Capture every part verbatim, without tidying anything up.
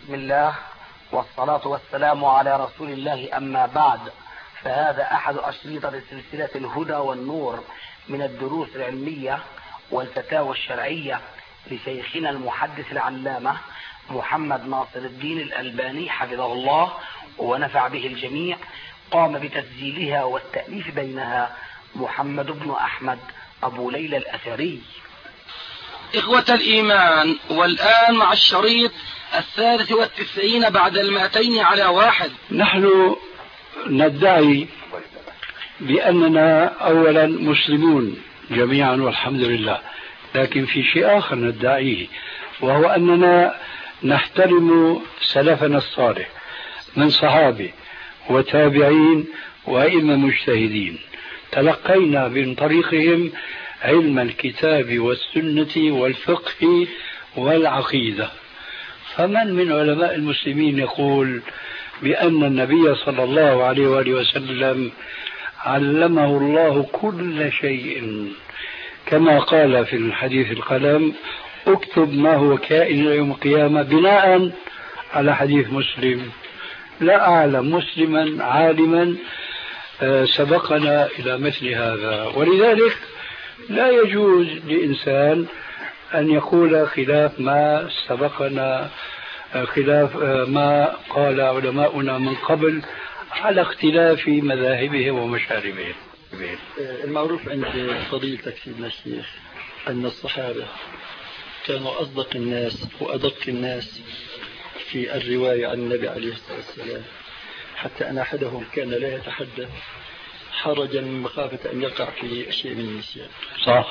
بسم الله والصلاة والسلام على رسول الله، أما بعد، فهذا أحد أشرطة سلسلة الهدى والنور من الدروس العلمية والفتاوى الشرعية لشيخنا المحدث العلامة محمد ناصر الدين الألباني حفظه الله ونفع به الجميع. قام بتسجيلها والتأليف بينها محمد بن أحمد أبو ليلى الأثري. إخوة الإيمان، والآن مع الشريط الثالث والتسعين بعد المائتين على واحد. نحن ندعي بأننا أولا مسلمون جميعا والحمد لله، لكن في شيء آخر ندعيه، وهو أننا نحترم سلفنا الصالح من صحابة وتابعين وأئمة مجتهدين، تلقينا من طريقهم علم الكتاب والسنة والفقه والعقيدة. فمن من علماء المسلمين يقول بأن النبي صلى الله عليه وآله وسلم علمه الله كل شيء، كما قال في الحديث القلم: اكتب ما هو كائن يوم القيامة، بناء على حديث مسلم؟ لا أعلم مسلما عالما سبقنا إلى مثل هذا، ولذلك لا يجوز لإنسان أن يقول خلاف ما سبقنا، خلاف ما قال علماؤنا من قبل، على اختلاف مذاهبهم ومشاربهم. المعروف عند فضيلتك سيدنا الشيخ أن الصحابة كانوا أصدق الناس وأدق الناس في الرواية عن النبي عليه الصلاة والسلام، حتى أن أحدهم كان لا يتحدث حرجا من مخافة أن يقع في شيء من النسيان. صح.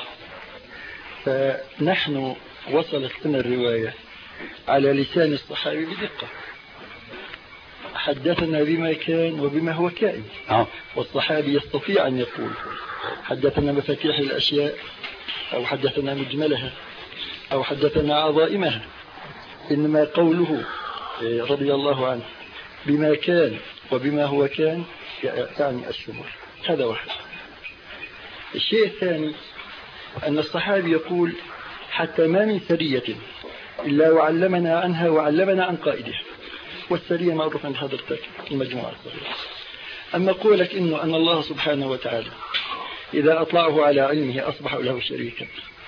فنحن وصلت لنا الرواية على لسان الصحابي بدقة، حدثنا بما كان وبما هو كائن. أه. والصحابي يستطيع أن يقول حدثنا مفاتيح الأشياء، أو حدثنا مجملها، أو حدثنا عظائمها، إنما قوله رضي الله عنه بما كان وبما هو كان تعني الشمول. هذا واحد. الشيء الثاني أن الصحابي يقول: حتى ما من سرية إلا وعلمنا عنها وعلمنا عن قائدها. والسرية معروف عند حضرتك المجموعة الصغيرة. أما قولك إنه أن الله سبحانه وتعالى إذا أطلعه على علمه أصبح له شريكا،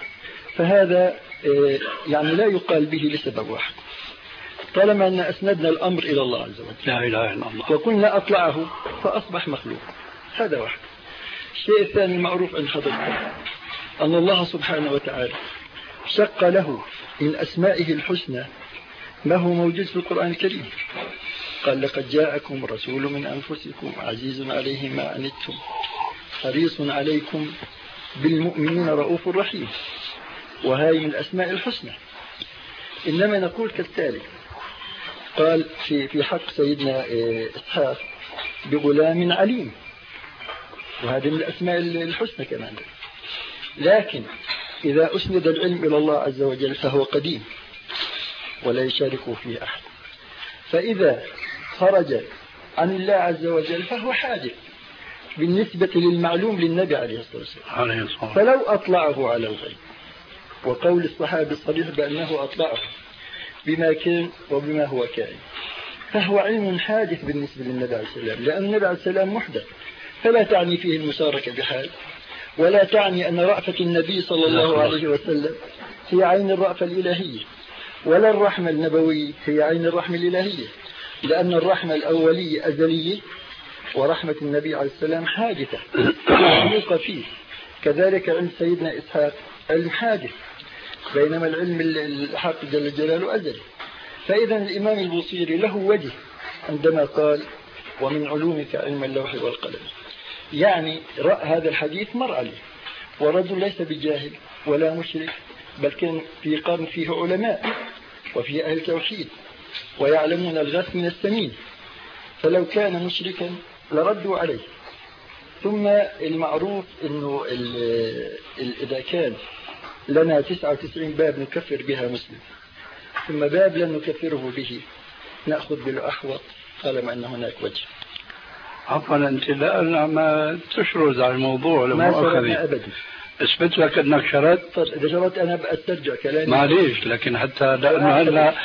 فهذا يعني لا يقال به لسبب واحد: طالما أن أسندنا الأمر إلى الله عز وجل، لا إله إلا الله، وكنا أطلعه فأصبح مخلوق. هذا واحد. الشيء الثاني المعروف عند حضرتك أن الله سبحانه وتعالى شق له من أسمائه الحسنى ما هو موجود في القرآن الكريم. قال: لقد جاءكم رسول من أنفسكم عزيز عليه ما عنتم حريص عليكم بالمؤمنين رؤوف رحيم. وهذه من الأسماء الحسنى. إنما نقول كالتالي: قال في في حق سيدنا إسحاق بغلام عليم، وهذه من الأسماء الحسنى كمان. لكن إذا أسند العلم إلى الله عز وجل فهو قديم ولا يشارك فيه أحد، فإذا خرج عن الله عز وجل فهو حادث بالنسبة للمعلوم للنبي عليه الصلاة والسلام. فلو أطلعه على الغيب، وقول الصحابي الصريح بأنه أطلعه بما كان وبما هو كائن، فهو علم حادث بالنسبة للنبي عليه السلام، لأن النبي عليه السلام محدث، فلا تعني فيه المشاركة بحال، ولا تعني أن رأفة النبي صلى الله عليه وسلم هي عين الرأفة الإلهية، ولا الرحمة النبوية هي عين الرحمة الإلهية، لأن الرحمة الأولية أزلية، ورحمة النبي عليه السلام حادثة معلوقة فيه. كذلك علم سيدنا إسحاق علم حادث، بينما العلم الحق جل جلاله أزلي. فإذا الإمام البوصيري له وجه عندما قال: ومن علومك علم اللوح والقلم، يعني رأى هذا الحديث مر عليه، ورجل ليس بجاهل ولا مشرك، بل كان في قرن فيه علماء وفيه أهل توحيد ويعلمون الغث من السمين، فلو كان مشركا لردوا عليه. ثم المعروف أنه إذا كان لنا تسعة وتسعين باب نكفر بها مسلم، ثم باب لن نكفره به نأخذ بالأحوط طالما أن هناك وجه. عفوا، أنت لا ما تشرز على الموضوع لما ما شرطنا أبدا. اثبت لك أنك شرط. إذا شرطت أنا بأسترجع كلامي. معليش، لكن حتى لأنه هلا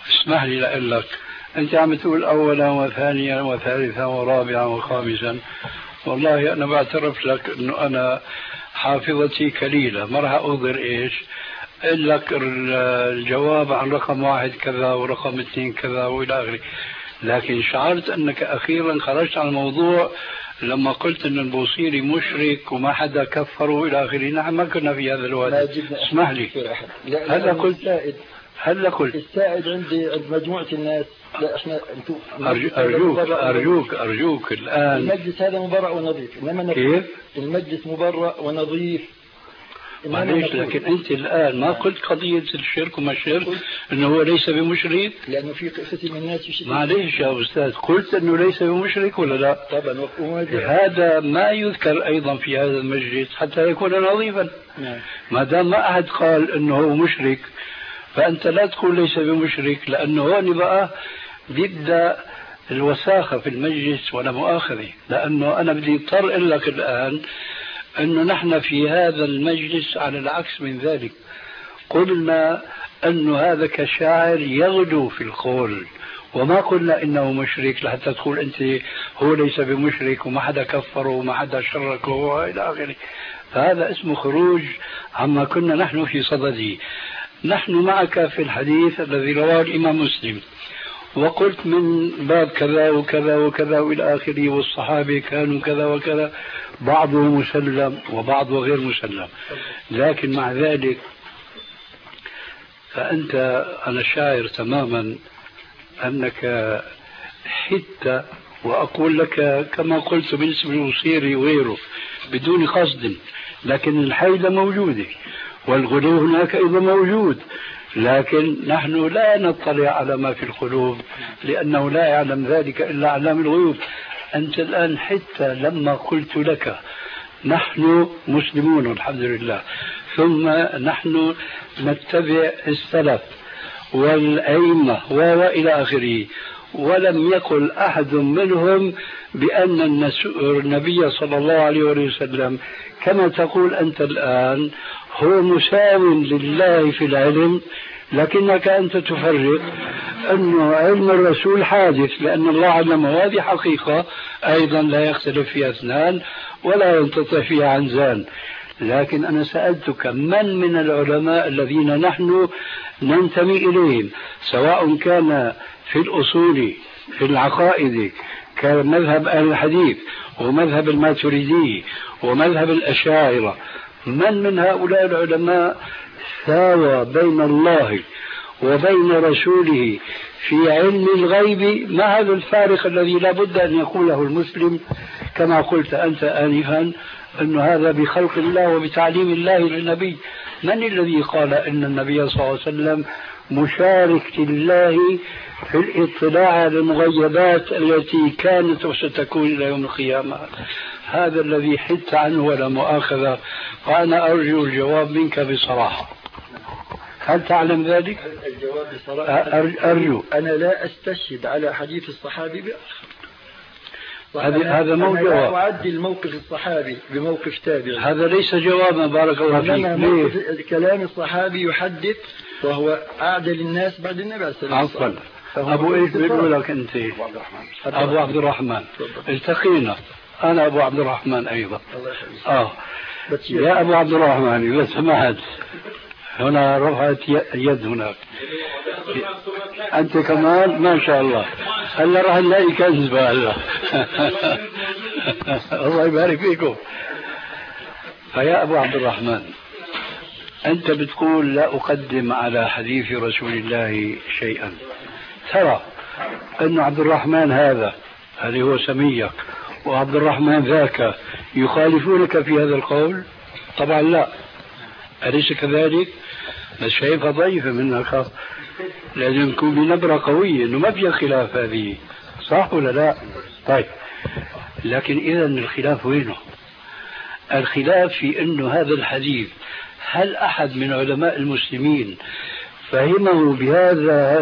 اسمح لي لأقول لك، أنت عم تقول أولا وثانيا وثالثا ورابعا وخامسا. والله أنا بعترف لك أنه أنا حافظتي كليلة، ما راح أقدر إيش أقول لك الجواب عن رقم واحد كذا ورقم اثنين كذا وإلى آخره. لكن شعرت أنك أخيرا خرجت عن الموضوع لما قلت أن البوصيري مشرك وما حدا كفره إلى آخره. نحن ما كنا في هذا الوقت. اسمح لي، هلا قلت هلا قلت السائد عندي عند مجموعة الناس. لا احنا انتم أرجوك أرجوك أرجوك الآن المجلس هذا مبرأ ونظيف. إنما كيف؟ المجلس مبرأ ونظيف. معليش، لكن أنت الآن ما قلت قضية الشرك وما الشرك أنه هو ليس بمشرك؟ لأنه في قصة من الناس يشرك. معليش يا أستاذ، قلت أنه ليس بمشرك ولا لا؟ طبعا. هذا ما يذكر أيضا في هذا المجلس حتى يكون نظيفا. نعم. ما دام ما أحد قال أنه هو مشرك فأنت لا تقول ليس بمشرك، لأنه هون بقى بيبدأ الوساخة في المجلس ولا مؤاخذة. لأنه أنا بدي اضطر أقول لك الآن أنه نحن في هذا المجلس على العكس من ذلك، قلنا أنه هذا كشاعر يغدو في القول، وما قلنا إنه مشرك لحتى تقول أنت هو ليس بمشرك وما حدا كفره وما حدا شركه وإلى آخره. فهذا اسمه خروج عما كنا نحن في صدده. نحن معك في الحديث الذي رواه الإمام مسلم، وقلت من باب كذا وكذا وكذا وإلى آخره، والصحابة كانوا كذا وكذا، بعضه مسلم وبعضه غير مسلم. لكن مع ذلك فأنت أنا شاعر تماما أنك حتى، وأقول لك كما قلت بالنسبة للبوصيري وغيره بدون قصد، لكن الحيلة موجودة والغلو هناك أيضا موجود، لكن نحن لا نطلع على ما في القلوب لأنه لا يعلم ذلك إلا علام الغيوب. أنت الآن حتى لما قلت لك نحن مسلمون الحمد لله، ثم نحن نتبع السلف والأئمة وإلى آخره، ولم يقل أحد منهم بأن النبي صلى الله عليه وسلم كما تقول أنت الآن هو مساو لله في العلم، لكنك أنت تفرق أنه علم الرسول حادث لأن الله علمه، هذه حقيقة أيضا لا يختلف فيها اثنان ولا ينقطع فيها عنزان. لكن أنا سألتك من من العلماء الذين نحن ننتمي إليهم، سواء كان في الأصول في العقائد كمذهب أهل الحديث ومذهب الماتريدي ومذهب الأشاعرة، من من هؤلاء العلماء ساوى بين الله وبين رسوله في علم الغيب مع هذا الفارق الذي لا بد أن يقوله المسلم كما قلت أنت آنفا أن هذا بخلق الله وبتعليم الله للنبي؟ من الذي قال أن النبي صلى الله عليه وسلم مشارك لله في الاطلاع على المغيبات التي كانت وستكون إلى يوم القيامة؟ هذا الذي حدت عنه ولا مؤاخذة، وأنا أرجو الجواب منك بصراحة. هل تعلم ذلك؟ الجواب بصراحة أرجو. أنا لا أستشهد على حديث الصحابي بآخر. هذا هذا مو جواب. أنا أعدل موقف الصحابي بموقف تابعي. هذا ليس جوابا بارك الله فيك. كلام الصحابي يحدث وهو أعدل الناس بعد النبي عليه الصلاة والسلام. عفوا. أبو إيش بيقول لك أنت؟ أبو عبد الرحمن. التقينا. أنا أبو عبد الرحمن أيضا. آه. يا أبو عبد الرحمن إذا سمحت، هنا رفعت اليد هناك. أنت كمان ما شاء الله. هلا راح نلاقي كذبة هلا. الله يبارك فيكم. فيا أبو عبد الرحمن، أنت بتقول لا أقدم على حديث رسول الله شيئا. ترى أن عبد الرحمن هذا هذا هو سميك وعبد الرحمن ذاك يخالفونك في هذا القول؟ طبعا لا، أليس كذلك؟ بس شايفها ضعيفة منك، لازم يكون بنبرة قوية إنه ما فيها خلاف هذه، صح ولا لا؟ طيب، لكن إذا الخلاف وينه؟ الخلاف في إنه هذا الحديث هل أحد من علماء المسلمين فهمه بهذا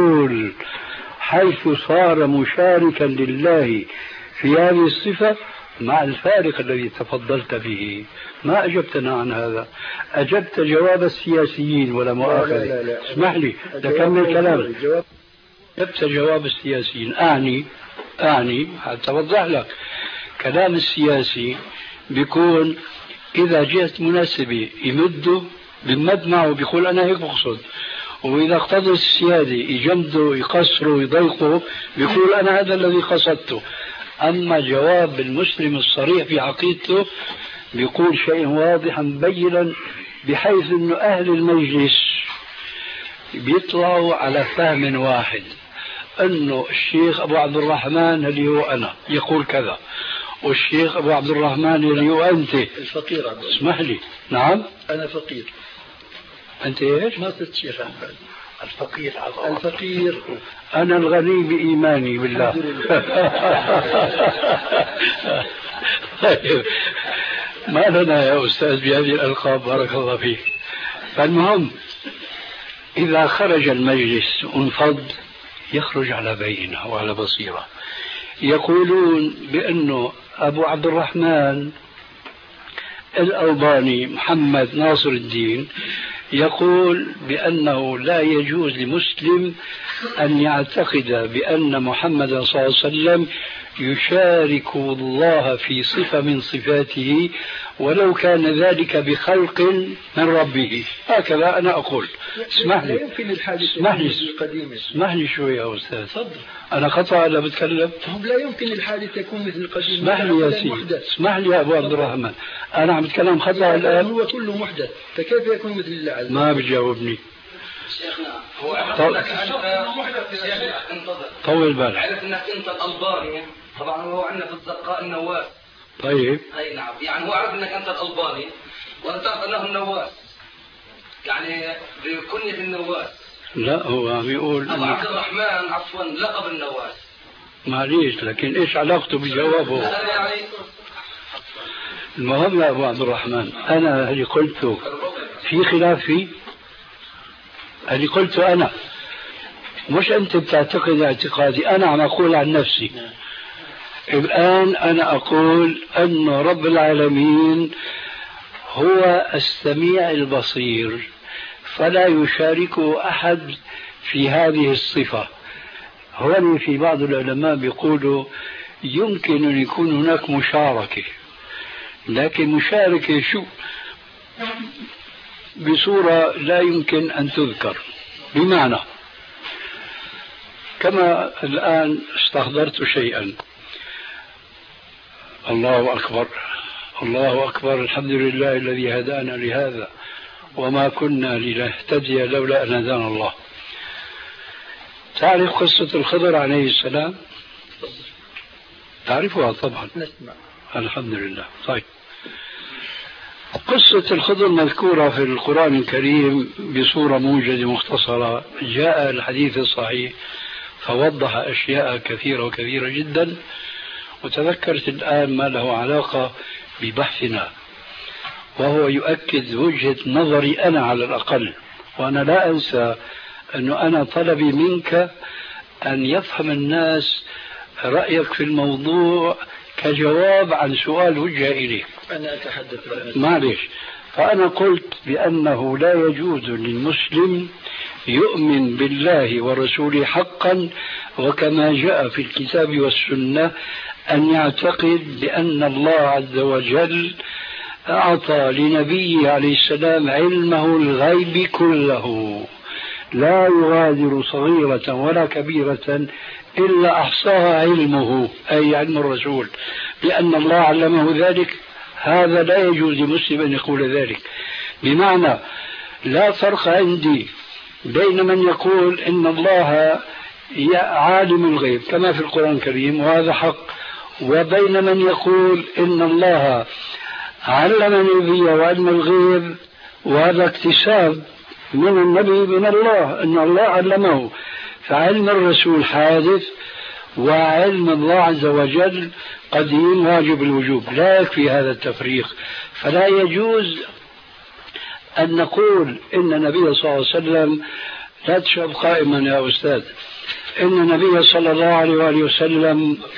الشمول حيث صار مشاركا لله في هذه الصفة، مع الفارق الذي تفضلت به ما أجبتنا عن هذا. أجبت جواب السياسيين ولا مؤاخذة. لا لا لا. اسمح لي تكمل كلامك. أجبت جواب السياسيين. أعني أعني حتى أوضح لك كلام السياسي بيكون إذا جهة مناسبة يمده بمد معه بيقول أنا هيك بقصد، وإذا اقتضى السيادة يجمده يقصره يضيقه بيقول أنا هذا الذي قصدته. أما جواب المسلم الصريح في عقيدته بيقول شيء واضحا مبينا، بحيث أنه أهل المجلس بيطلعوا على فهم واحد، أنه الشيخ أبو عبد الرحمن اللي هو أنا يقول كذا، والشيخ أبو عبد الرحمن اللي هو أنت الفقير. اسمح لي. نعم أنا فقير. أنت إيش؟ ما صرت شيخ. الفقير الفقير أنا الغني بإيماني بالله. طيب ما لنا يا أستاذ بهذه الألقاب، بارك الله فيك. فالمهم إذا خرج المجلس وانفض يخرج على بينة وعلى بصيرة. يقولون بأنه أبو عبد الرحمن الألباني محمد ناصر الدين يقول بأنه لا يجوز لمسلم أن يعتقد بأن محمد صلى الله عليه وسلم يشارك الله في صفة من صفاته ولو كان ذلك بخلق من ربه. هكذا أنا أقول. اسمح لي اسمح لي اسمح لي شوي يا أستاذ. أنا خطأ ولا بتكلم؟ لا يمكن الحادث يكون مثل القديم. اسمح لي يا سيدي، اسمح لي يا أبو عبد الرحمن، أنا عم بتكلم خطأ الآن. هو كله محدث، فكيف يكون مثل الله عز وجل؟ ما بتجاوبني. شيخنا هو عرف انك انت طول بالك. عرف انك انت الألباني، طبعا هو عندنا في الزرقاء النواس. طيب اي نعم، يعني هو عرف انك انت الألباني وانت تعرف انه النواس، يعني بكنية النواس. لا هو عم يقول أبو عبد الرحمن عفوا لقب النواس. معليش، لكن ايش علاقته بجوابه؟ يعني المهم يا ابو عبد الرحمن، انا اللي قلته في خلاف فيه، اللي قلته انا مش انت بتعتقد اعتقادي، انا عم اقول عن نفسي. الان انا اقول ان رب العالمين هو السميع البصير، فلا يشاركه احد في هذه الصفه. هون في بعض العلماء بيقولوا يمكن ان يكون هناك مشاركه، لكن مشاركه شو؟ بصورة لا يمكن أن تذكر. بمعنى كما الآن استحضرت شيئا، الله أكبر الله أكبر الحمد لله الذي هدانا لهذا وما كنا لنهتدي لولا أن هدانا الله. تعرف قصة الخضر عليه السلام؟ تعرفها طبعا. نسمع. الحمد لله. طيب، قصة الخضر مذكورة في القرآن الكريم بصورة موجزة مختصرة. جاء الحديث الصحيح فوضح أشياء كثيرة وكثيرة جدا، وتذكرت الآن ما له علاقة ببحثنا، وهو يؤكد وجهة نظري أنا على الأقل. وأنا لا أنسى أنه أنا طلبي منك أن يفهم الناس رأيك في الموضوع كجواب عن سؤال وجه إليك. أنا أتحدث عن معلش. فأنا قلت بأنه لا يجوز للمسلم يؤمن بالله ورسوله حقا وكما جاء في الكتاب والسنة أن يعتقد بأن الله عز وجل أعطى لنبيه عليه السلام علمه الغيب كله، لا يغادر صغيرة ولا كبيرة إلا أحصاها علمه، أي علم الرسول، لأن الله علمه ذلك. هذا لا يجوز لمسلم أن يقول ذلك. بمعنى لا فرق عندي بين من يقول إن الله عالم الغيب كما في القرآن الكريم وهذا حق، وبين من يقول إن الله علم النبي وعلم الغيب وهذا اكتساب من النبي من الله، إن الله علمه. فعلم الرسول حادث وعلم الله عز وجل قديم واجب الوجوب. لا يكفي هذا التفريق. فلا يجوز أن نقول إن النبي صلى الله عليه وسلم، لا تشرب قائما يا أستاذ، إن النبي صلى الله عليه وآله وسلم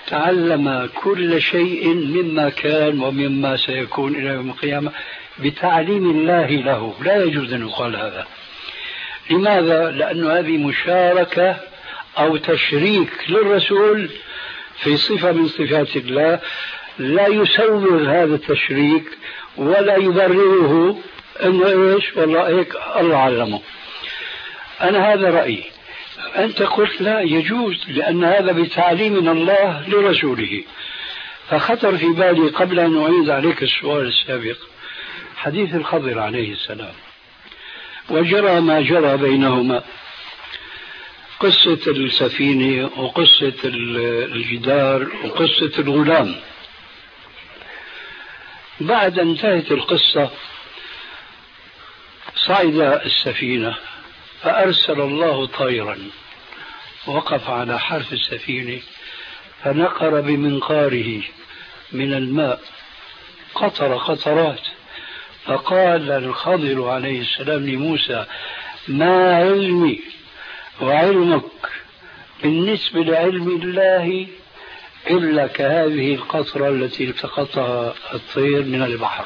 تعلم كل شيء مما كان ومما سيكون إلى يوم القيامة بتعليم الله له. لا يجوز أن يقال هذا. لماذا؟ لأن هذه مشاركة أو تشريك للرسول في صفة من صفات الله، لا يسوغ هذا التشريك ولا يبرره أنه إيش والله هيك الله علمه. أنا هذا رأيي. أنت قلت لا يجوز لأن هذا بتعليم من الله لرسوله. فخطر في بالي قبل أن أعيد عليك السؤال السابق حديث الخضر عليه السلام، وجرى ما جرى بينهما، قصة السفينة وقصة الجدار وقصة الغلام. بعد انتهت القصة صعد السفينة فأرسل الله طيرا وقف على حرف السفينة فنقر بمنقاره من الماء قطر قطرات، فقال الخضر عليه السلام لموسى ما علمي وعلمك بالنسبة لعلم الله إلا كهذه القطرة التي التقطها الطير من البحر.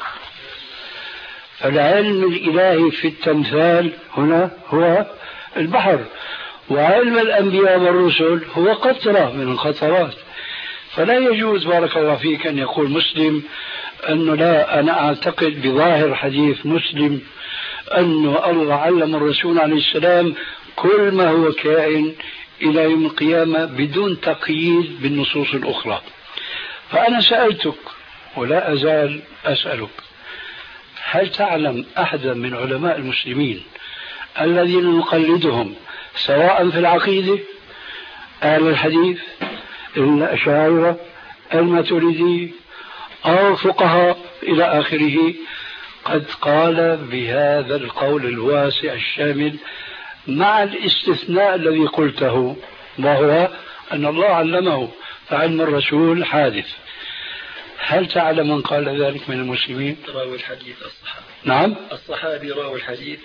فالعلم الإلهي في التمثال هنا هو البحر، وعلم الأنبياء والرسل هو قطرة من القطرات. فلا يجوز بارك الله فيك أن يقول مسلم أنه لا، أنا أعتقد بظاهر حديث مسلم أنه الله علم الرسول عليه السلام كل ما هو كائن إلى يوم القيامة بدون تقييد بالنصوص الأخرى. فأنا سألتك ولا أزال أسألك، هل تعلم أحدا من علماء المسلمين الذين نقلدهم سواء في العقيدة أهل الحديث الأشاعرة الماتريدية أو فقهاء إلى آخره قد قال بهذا القول الواسع الشامل مع الاستثناء الذي قلته، وهو أن الله علمه فعلم الرسول حادث؟ هل تعلم من قال ذلك من المسلمين؟ راوي الحديث الصحابي. نعم الصحابي راوي الحديث.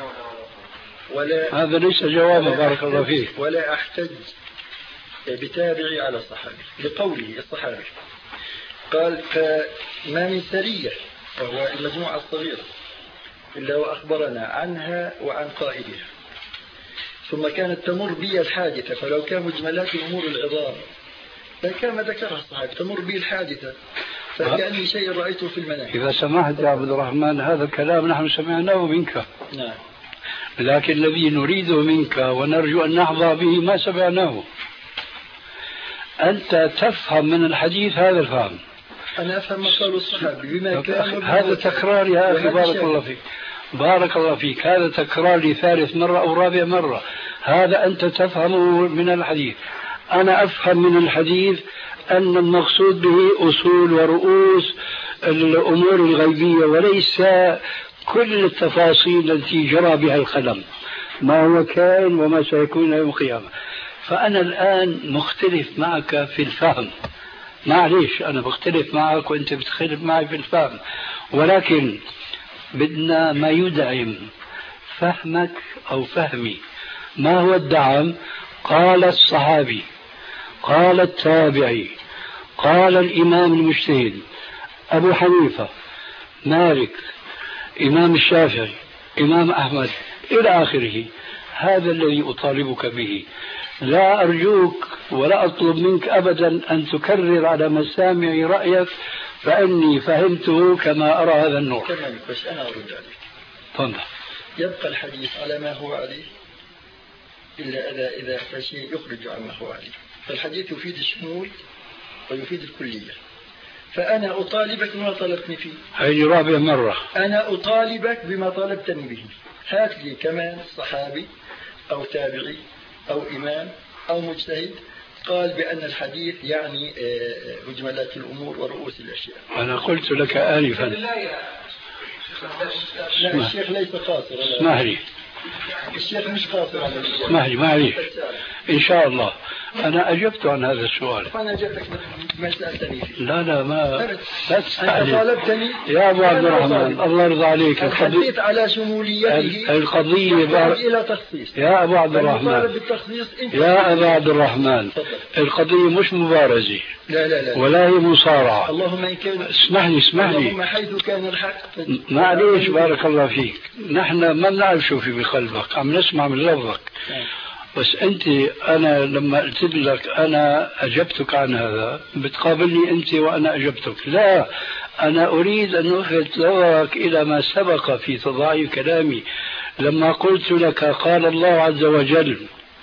ولا هذا ليس جوابا بارك الله فيك. ولا أحتج بتابعي على الصحابي لقوله الصحابي قال فما من سرية وهو المجموعة الصغيرة إلا وأخبرنا عنها وعن قائدها، ثم كانت تمر بي الحادثة، فلو كان مجملات الأمور العظام لكان ما ذكرها الصحابي، تمر بي الحادثة فكأني شيء رأيته في المنام. إذا سمحت يا عبد الرحمن هذا الكلام نحن سمعناه منك. نعم. لكن الذي نريده منك ونرجو أن نحظى به ما سمعناه. أنت تفهم من الحديث هذا الفهم. أنا أفهم ما قاله الصحابي بما كان. هذا تكرار يا أخي بارك الله فيك. بارك الله فيك، هذا تكرار لثالث مرة أو رابع مرة. هذا أنت تفهمه من الحديث. أنا أفهم من الحديث أن المقصود به أصول ورؤوس الأمور الغيبية وليس كل التفاصيل التي جرى بها القلم، ما هو كائن وما سيكون يوم القيامة. فأنا الآن مختلف معك في الفهم، معليش أنا بختلف معك وأنت بتختلف معي في الفهم، ولكن بدنا ما يدعم فهمك أو فهمي. ما هو الدعم؟ قال الصحابي، قال التابعي، قال الإمام المجتهد أبو حنيفة، مالك، إمام الشافعي، إمام أحمد إلى آخره. هذا الذي أطالبك به. لا أرجوك ولا أطلب منك أبدا أن تكرر على مسامع رأيك، فإني فهمته كما أرى هذا النور. تمام، بس أنا أرد عليك. تفضل. يبقى الحديث على ما هو عليه إلا إذا إذا شيء يخرج عما هو عليه. فالحديث يفيد الشمول ويفيد الكلية. فأنا أطالبك بما طلبتني فيه. هذه رابع مرة. أنا أطالبك بما طلبتني به. هات لي كمان صحابي أو تابعي أو إمام أو مجتهد قال بأن الحديث يعني مجملات الأمور ورؤوس الأشياء. أنا قلت لك آنفا. لا الشيخ ليس قاصر. اسمح لي. الشيخ مش قاصر على اسمح لي معليش إن شاء الله. أنا أجبت عن هذا السؤال. أنا أجبتك ما سألتني فيه. لا لا ما لا تستعجل. طالبتني يا أبو عبد الرحمن الله يرضى عليك. القضية على شموليته. القضية بار... إلى تخصيص. يا أبو عبد الرحمن. يا أبو عبد الرحمن القضية مش مبارزة. لا لا لا. ولا هي مصارعة. اللهم إن كان. اسمح لي اسمح لي. اللهم حيث كان الحق. معليش بارك الله فيك. نحن ما بنعرف شو في بقلبك، عم نسمع من لفظك. بس أنت أنا لما قلت لك أنا أجبتك عن هذا بتقابلني أنت وأنا أجبتك. لا، أنا أريد أن ألفت نظرك إلى ما سبق في تضاعيف كلامي لما قلت لك قال الله عز وجل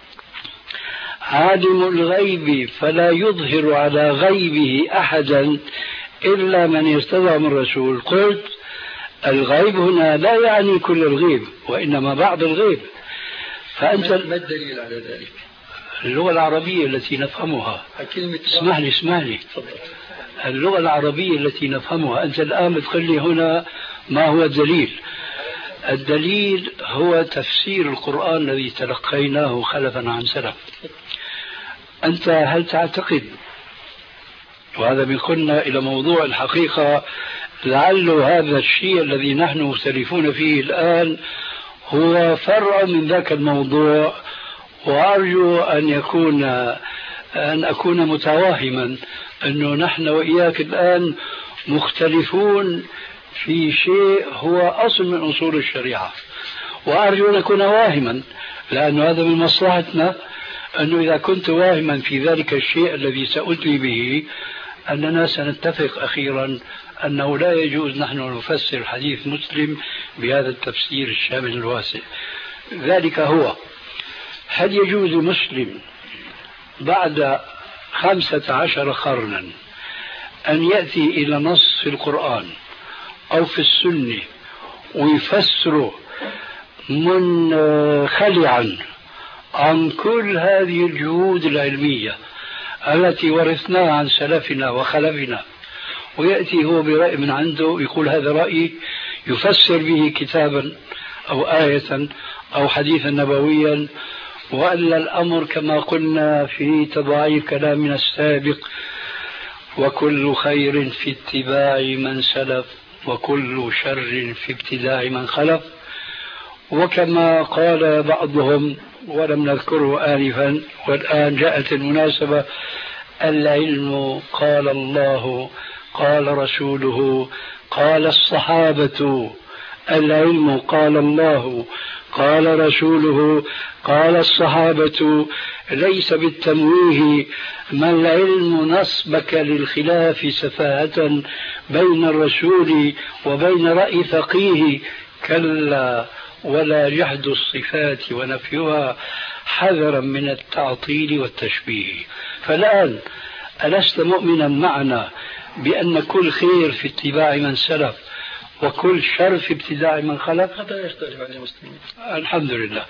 عالم الغيب فلا يظهر على غيبه أحدا إلا من ارتضى من رسول. قلت الغيب هنا لا يعني كل الغيب وإنما بعض الغيب. فأنت ما الدليل على ذلك؟ اللغة العربية التي نفهمها. اسمح لي اسمح لي اللغة العربية التي نفهمها. أنت الآن بتقول لي هنا ما هو الدليل. الدليل هو تفسير القرآن الذي تلقيناه خلفا عن سلف. أنت هل تعتقد، وهذا بيقلنا إلى موضوع الحقيقة، لعل هذا الشيء الذي نحن مختلفون فيه الآن هو فرع من ذاك الموضوع، وأرجو أن يكون أن أكون متواهما أنه نحن وإياك الآن مختلفون في شيء هو أصل من أصول الشريعة، وأرجو أن أكون واهما لأن هذا من مصلحتنا، أنه إذا كنت واهما في ذلك الشيء الذي سأتي به أننا سنتفق أخيرا أنه لا يجوز نحن نفسر حديث مسلم بهذا التفسير الشامل الواسع. ذلك هو هل يجوز مسلم بعد خمسة عشر قرنا أن يأتي إلى نص في القرآن أو في السنة ويفسره منخلعا عن كل هذه الجهود العلمية التي ورثناها عن سلفنا وخلفنا، ويأتي هو برأي من عنده يقول هذا رأيي، يفسر به كتابا أو آية أو حديثا نبويا، وألا الأمر كما قلنا في تضاعيف كلامنا السابق وكل خير في اتباع من سلف وكل شر في ابتداع من خلف. وكما قال بعضهم ولم نذكره آنفا والآن جاءت المناسبة، العلم قال الله قال رسوله قال الصحابة. العلم قال الله قال رسوله قال الصحابة، ليس بالتمويه ما العلم نصبك للخلاف سفاهة بين الرسول وبين رأي فقيه، كلا ولا جحد الصفات ونفيها حذرا من التعطيل والتشبيه. فالآن ألست مؤمنا معنا بأن كل خير في اتباع من سلف وكل شر في ابتداع من خلف؟ هذا يختلف عن المسلمين. الحمد لله.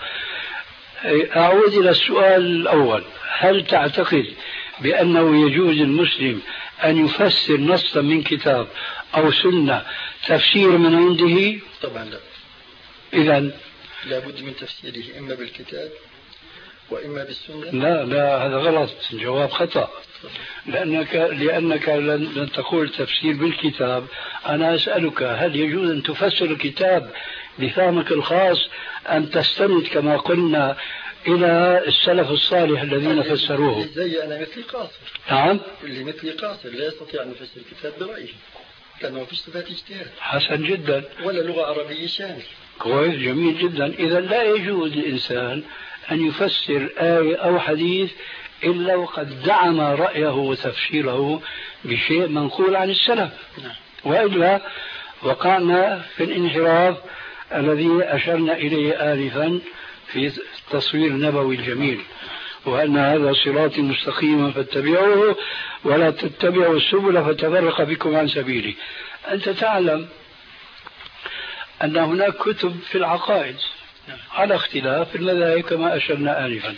أعود إلى السؤال الأول، هل تعتقد بأنه يجوز المسلم أن يفسر نصا من كتاب أو سنة تفسير من عنده؟ طبعا لا. إذن لا بد من تفسيره إما بالكتاب وإما بالسنة. لا لا هذا غلط، جواب خطأ، لأنك لأنك لن تقول تفسير بالكتاب. أنا أسألك هل يجوز أن تفسر الكتاب بفهمك الخاص أم تستند كما قلنا إلى السلف الصالح الذين فسروه؟ زي أنا مثلي قاصر. نعم. اللي مثلي قاصر لا يستطيع أن يفسر الكتاب برأيه لأنه فيش صفات اجتهاد. حسن جدا. ولا لغة عربية شاملة. كويس جميل جدا. إذا لا يجوز للإنسان أن يفسر آية أو حديث إلا وقد دعم رأيه وتفسيره بشيء منقول عن السلف. نعم. وإلا وقعنا في الانحراف الذي أشرنا إليه آنفا في التصوير النبوي الجميل، وأن هذا صراطي مستقيما فاتبعوه ولا تتبعوا السبل فتفرق بكم عن سبيله. أنت تعلم أن هناك كتب في العقائد على اختلاف المذاهب كما أشرنا آنفا،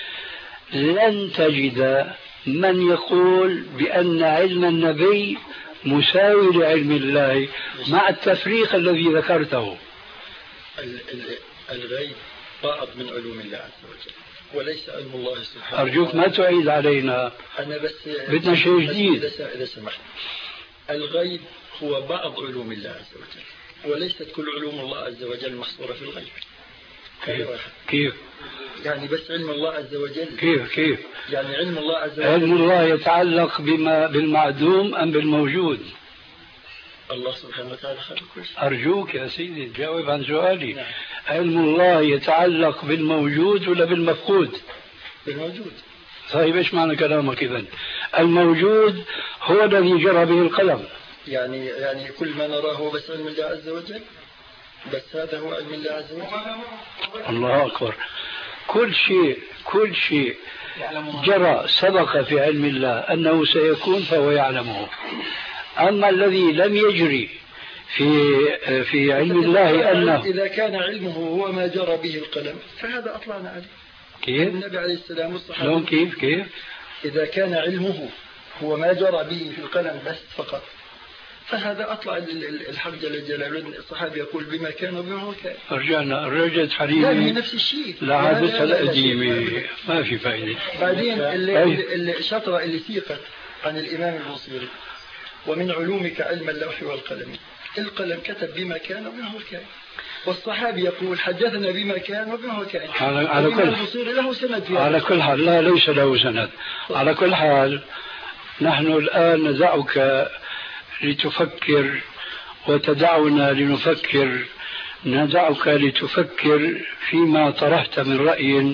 لن تجد من يقول بأن علم النبي مساوي لعلم الله مع التفريق الذي ذكرته. الغيب بعض من علوم الله عز وجل، وليس علم الله سبحانه. أرجوك ما تعيد علينا، أنا بس بدنا شيء جديد. إذا سمحت، الغيب هو بعض علوم الله عز وجل، وليست كل علوم الله عز وجل محصورة في الغيب. كيف؟ كيف؟ يعني بس علم الله عز وجل. كيف كيف؟ يعني علم الله عز وجل. علم الله يتعلق بما بالمعدوم أم بالموجود؟ الله سبحانه وتعالى خلق كل شيء. أرجوك يا سيدي تجاوب عن سؤالي. نعم. علم الله يتعلق بالموجود ولا بالمفقود؟ بالموجود. طيب ايش معنى كلامك إذن؟ الموجود هو الذي جرى به القلم. يعني يعني كل ما نراه هو بس علم الله عز وجل؟ بس هذا هو علم الله عز وجل. الله أكبر. كل شيء كل شيء جرى سبق في علم الله أنه سيكون فهو يعلمه. أما الذي لم يجري في في علم الله أنه إذا كان علمه هو ما جرى به القلم فهذا أطلعنا عليه. كيف؟ النبي عليه السلام والصحابة. لون كيف كيف؟ إذا كان علمه هو ما جرى به في القلم بس فقط فهذا أطلع الحق جل جلاله. الصحابي يقول بما كان وبما هو كان. رجعنا رجعت حريمي نفس الشيء لعادتها القديمة ما في فائدة. بعدين الشطرة اللي سيقت عن الإمام البوصيري ومن علومك علم اللوح والقلم. القلم كتب بما كان وبما هو كان، والصحابي يقول حدثنا بما كان وبما هو كان. على, على كل له سند على كل حال لا ليس له سند. على كل حال نحن الآن ندعك لتفكر وتدعنا لنفكر. ندعك لتفكر فيما طرحت من رأي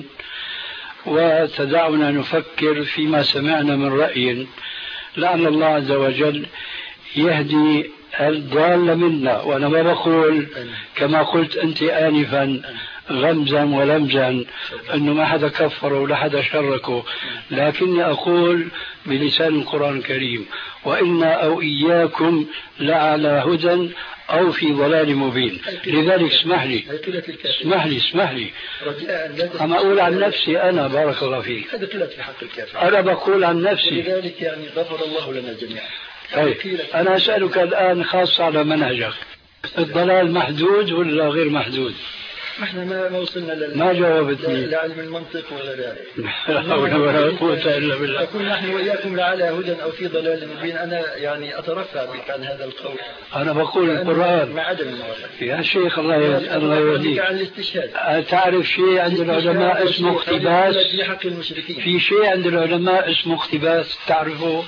وتدعنا نفكر فيما سمعنا من رأي، لعل الله عز وجل يهدي الضال منا. وأنا ما بقول كما قلت أنت آنفا غمزا ولمزا أنه ما حدا كفره ولا حدا شركه، لكني أقول بلسان القرآن الكريم وإنا أو إياكم لعلى هدى أو في ضلال مبين. لذلك اسمح لي اسمح لي اسمح لي أما أقول عن نفسي أنا بارك الله فيك. أنا بقول عن نفسي. لذلك يعني غفر الله لنا جميعا. أي. أنا أسألك الآن خاصة على منهجك، الضلال محدود ولا غير محدود؟ احنا ما ما وصلنا لل ما جاوبتني لعلم المنطق ولا لا لا حول ولا قوة إلا بالله. أكون نحن وإياكم لعلى هدى أو في ضلال مبين. أنا يعني أترفع بك عن هذا القول. أنا بقول القرآن مع عدم الموافقة يا شيخ. الله الله يهديك. عن الاستشهاد. تعرف شيء عند العلماء اسمه اقتباس؟ في حق المشركين في شيء عند العلماء اسمه اقتباس تعرفه؟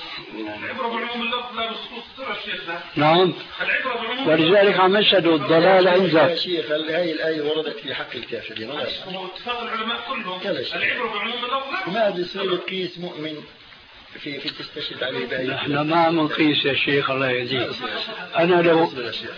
نعم. ولذلك عم يشهدوا الضلال عندك يا شيخ. هذه الآية وردت في حق الكافرين. هو اتفاق العلماء كلهم العبرة بعموم اللفظ. ما بيصير تقيس مؤمن في في تستشهد عليه بآية. نحن ما منقيس يا شيخ الله يهديك. أنا لو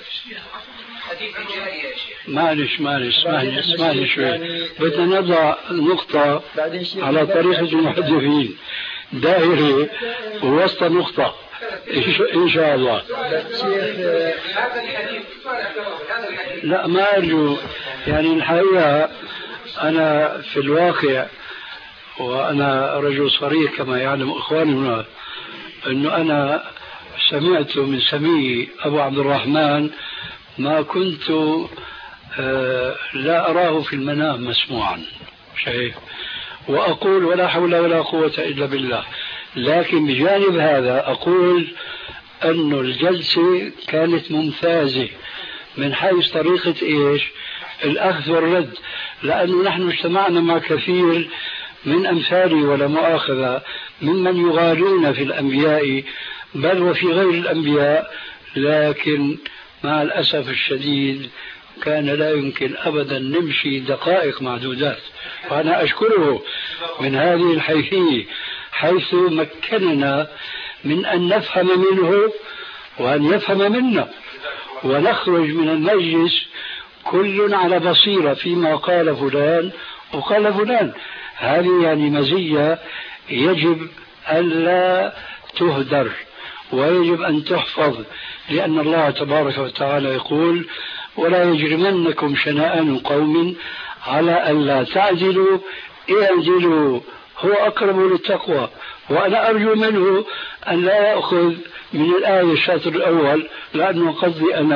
معلش معلش اسمعني اسمعني شوي. بدنا نضع نقطة على طريقة المحدثين، دائرة ووسط نقطة إن شاء الله. لا ما أرجو يعني الحقيقة أنا في الواقع وأنا رجل صريح كما يعلم إخواني هنا أنه أنا سمعت من سمي أبو عبد الرحمن ما كنت آه لا أراه في المنام مسموعا شايف، وأقول ولا حول ولا قوة إلا بالله. لكن بجانب هذا أقول أن الجلسة كانت ممتازة من حيث طريقة إيش الأخذ والرد، لأنه نحن اجتمعنا مع كثير من أمثالي ولا مؤاخذة ممن يغالون في الأنبياء بل وفي غير الأنبياء، لكن مع الأسف الشديد كان لا يمكن أبدا نمشي دقائق معدودات. وأنا أشكره من هذه الحيثية حيث مكننا من أن نفهم منه وأن يفهم منا ونخرج من المجلس كل على بصيرة فيما قال فلان وقال فلان. هذه يعني مزية يجب ألا تهدر ويجب أن تحفظ، لأن الله تبارك وتعالى يقول ولا يجرمنكم شنآن قوم على ألا تعدلوا اعدلوا هو أقرب للتقوى. وأنا أرجو منه أن لا يأخذ من الآية الشاطر الأول لأنه قصدي أنا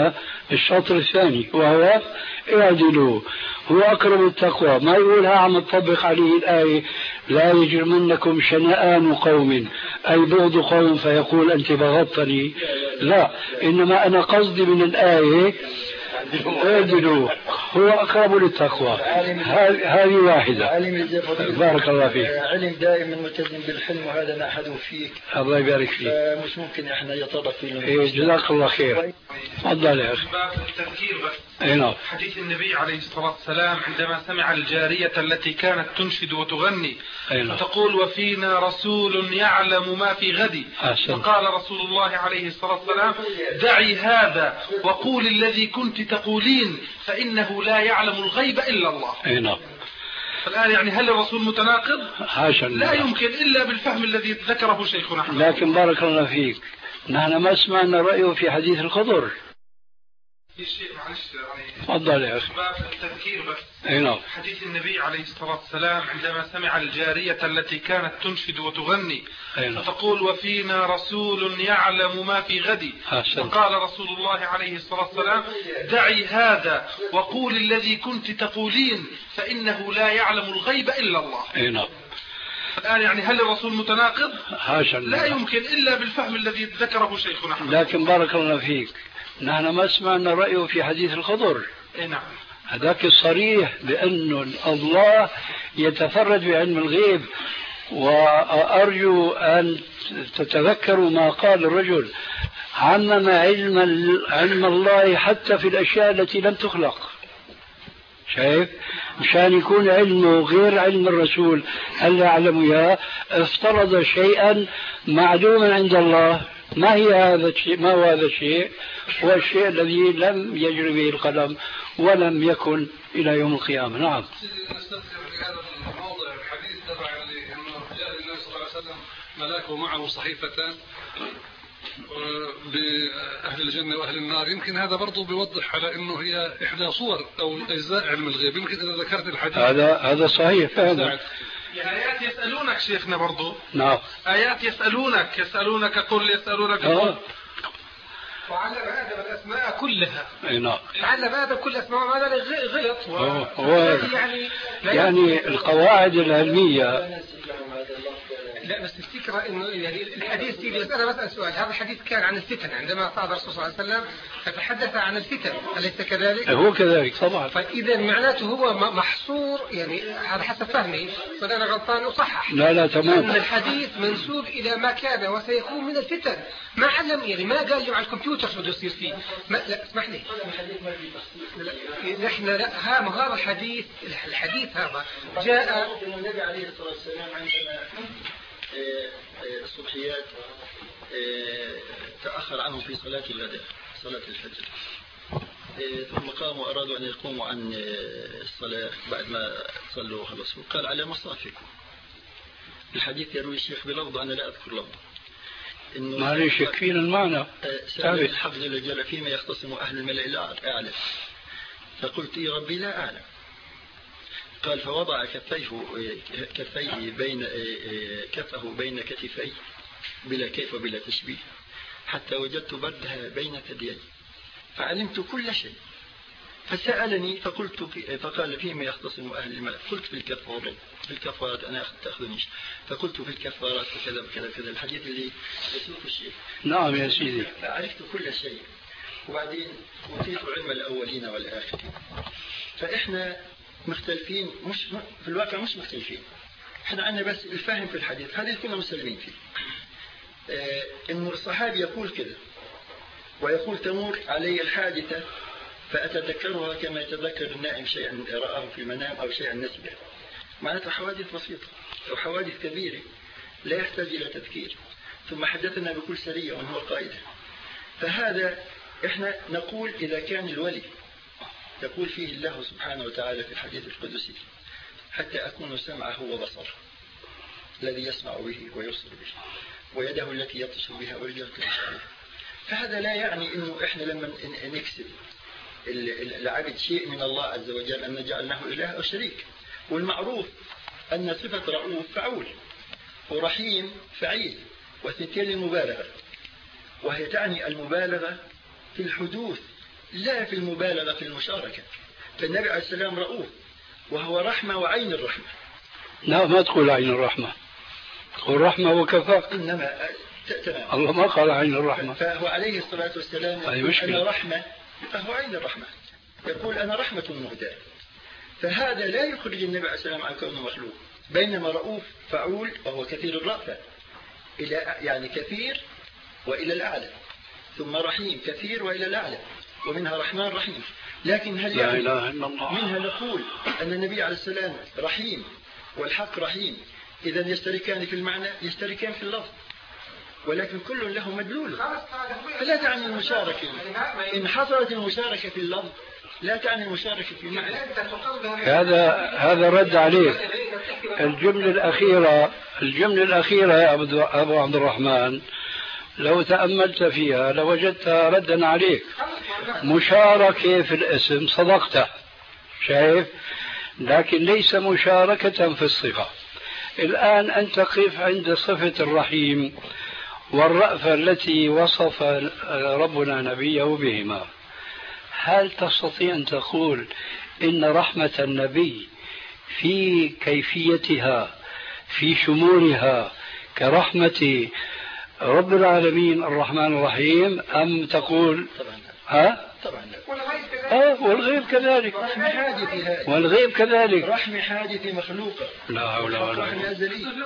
الشطر الثاني وهو اعدلوا هو أقرب التقوى. ما يقولها عم تطبق عليه الآية لا يجرمنكم شنآن قوم أي بغض قوم فيقول أنت بغضتني، لا، إنما أنا قصدي من الآية اعدلوا هو أقرب للتقوى. هذه واحدة. بارك الله فيك. علم دائما ملتزم بالحلم وهذا ما أحده فيك. الله يبارك فيك. مش ممكن احنا يتطرق فينا. إيه جزاك الله خير. تفضل يا أخي. باب التذكير بس. أي نعم. حديث النبي عليه الصلاة والسلام عندما سمع الجارية التي كانت تنشد وتغني فتقول وفينا رسول يعلم ما في غد، فقال رسول الله عليه الصلاة والسلام دعي هذا وقول الذي كنت تقولين فإنه لا يعلم الغيب إلا الله. أي نعم. الآن يعني هل الرسول متناقض؟ حاشا، لا يمكن إلا بالفهم الذي ذكره شيخنا. لكن بارك الله فيك نحن ما سمعنا رأيه في حديث الخضر. في شيء معلش يعني. تفضل يا أخي. باب التذكير بس. أي نعم. حديث النبي عليه الصلاة والسلام عندما سمع الجارية التي كانت تنشد وتغني فتقول وفينا رسول يعلم ما في غد، فقال رسول الله عليه الصلاة والسلام دعي هذا وقول الذي كنت تقولين فإنه لا يعلم الغيب إلا الله. أي نعم. الآن يعني هل الرسول متناقض؟ حاشا، لا يمكن إلا بالفهم الذي ذكره شيخنا. لكن بارك الله فيك نحن ما سمعنا رأيه في حديث الخضر. إيه نعم. هذاك الصريح بأن الله يتفرد بعلم الغيب. وأرجو أن تتذكروا ما قال الرجل عمم علم علم الله حتى في الأشياء التي لم تخلق. شايف؟ مشان يكون علمه غير علم الرسول هل يعلم إياه افترض شيئا معلوما عند الله. ما هي هذا الشيء؟ ما هو هذا الشيء؟ هو الشيء الذي لم يجري به القلم ولم يكن إلى يوم القيامة. نعم. نستذكر في هذا الموضع الحديث تبع أنه جاء النبي صلى الله عليه وسلم ملاك ومعه صحيفتان بأهل الجنة وأهل النار. يمكن هذا برضو بيوضح على أنه هي إحدى صور أو أجزاء علم الغيب. يمكن إذا ذكرت الحديث هذا هذا صحيح فعلا. آيات يسألونك شيخنا برضو. نعم. آيات يسألونك يسألونك قل يسألونك قل. وعلم آدم الأسماء كلها. أي نعم. علم آدم كل أسماء هذا غلط. هو يعني يعني القواعد العلمية. لا بس الفكرة إنه يعني الحديث سيدي بس أنا بسأل سؤال. هذا الحديث كان عن الفتن عندما صعد الرسول صلى الله عليه وسلم فتحدث عن الفتن أليس كذلك؟ هو كذلك طبعا. فإذا معناته هو محصور يعني على حسب فهمي فأنا غلطان وصحح. لا لا تمام. أن الحديث منسوب إلى ما كان وسيكون من الفتن. ما علم يعني ما قال له على الكمبيوتر شو بده يصير فيه. ما لا اسمح لي. نحن لا ها هذا الحديث الحديث هذا جاء النبي عليه الصلاة والسلام عندما الصبحيات تأخر عنه في صلاة الغداء صلاة الفجر ثم قاموا وأرادوا أن يقوموا عن الصلاة بعد ما صلوا وخلصوا قال على مصافكم. الحديث يروي الشيخ بلفظ أنا لا أذكر لفظه إنه معلش يكفينا المعنى. سأل الحفظ للجل فيما يختصم أهل الملأ لا أعلم فقلت يا ربي لا أعلم. قال فوضع كفيه كفيه بين كفه بين كتفيه بلا كيف وبلا تشبيه حتى وجدت بردها بين ثديي فعلمت كل شيء. فسألني فقلت في فقال فيما يختصم أهل الملأ قلت في الكفارات في الكفارات أنا تأخذنيش فقلت في الكفارات وكذا وكذا وكذا الحديث اللي يسوق الشيء. نعم يا سيدي. فعرفت كل شيء وبعدين أوتيت علم الأولين والآخرين. فإحنا مختلفين مش في الواقع مش مختلفين. احنا عندنا بس الفهم في الحديث هذه كنا مسلمين فيه. اه انه الصحابي يقول كذا ويقول تمر علي الحادثة فأتذكرها كما يتذكر النائم شيئا رآه في المنام أو شيئا نسبه. معناتها حوادث بسيطة أو حوادث كبيرة لا يحتاج إلى تذكير. ثم حدثنا بكل سرية وهو قائده. فهذا احنا نقول إذا كان الولي يقول فيه الله سبحانه وتعالى في الحديث القدسي حتى أكون سمعه وبصره الذي يسمع به ويبصر به ويده التي يبطش بها ورجله التي يمشي بها. فهذا لا يعني إنه إحنا لما نكسب العبد شيء من الله عز وجل أن جعلناه إله أو شريك. والمعروف أن صفة رؤوف فعول ورحيم فعيل وثنتين المبالغة وهي تعني المبالغة في الحدوث لا في المبالغة في المشاركة. فالنبي عليه السلام رؤوف، وهو رحمة وعين الرحمة. لا ما تقول عين الرحمة، تقول رحمة وكفى. إنما تمام. الله ما قال عين الرحمة. فهو عليه الصلاة والسلام يقول أنا رحمة، فهو عين الرحمة، يقول أنا رحمة مهداة. فهذا لا يخرج النبي عليه السلام عن كونه مخلوق. بينما رؤوف فعول وهو كثير الرأفة، إلى يعني كثير وإلى الأعلى، ثم رحيم كثير وإلى الأعلى، ومنها رحمن رحيم. لكن هل يعني منها نقول أن النبي عليه السلام رحيم والحق رحيم، إذا يشتركان في المعنى، يشتركان في اللفظ، ولكن كل له مدلول. فلا تعني المشاركة، إن حصلت المشاركة في اللفظ لا تعني المشاركة في المعنى. هذا هذا رد عليك. الجملة الأخيرة الجملة الأخيرة يا أبو عبد الرحمن لو تأملت فيها لوجدتها ردا عليك. مشاركة في الاسم صدقت، شايف، لكن ليس مشاركة في الصفة. الآن أنت قف عند صفة الرحيم والرأفة التي وصف ربنا نبيه بهما. هل تستطيع أن تقول إن رحمة النبي في كيفيتها في شمولها كرحمة رب العالمين الرحمن الرحيم، أم تقول ها؟ طبعا لا. والغيب كذلك، والغيب كذلك رحمة حادثة مخلوقة. لا حول ولا قوة.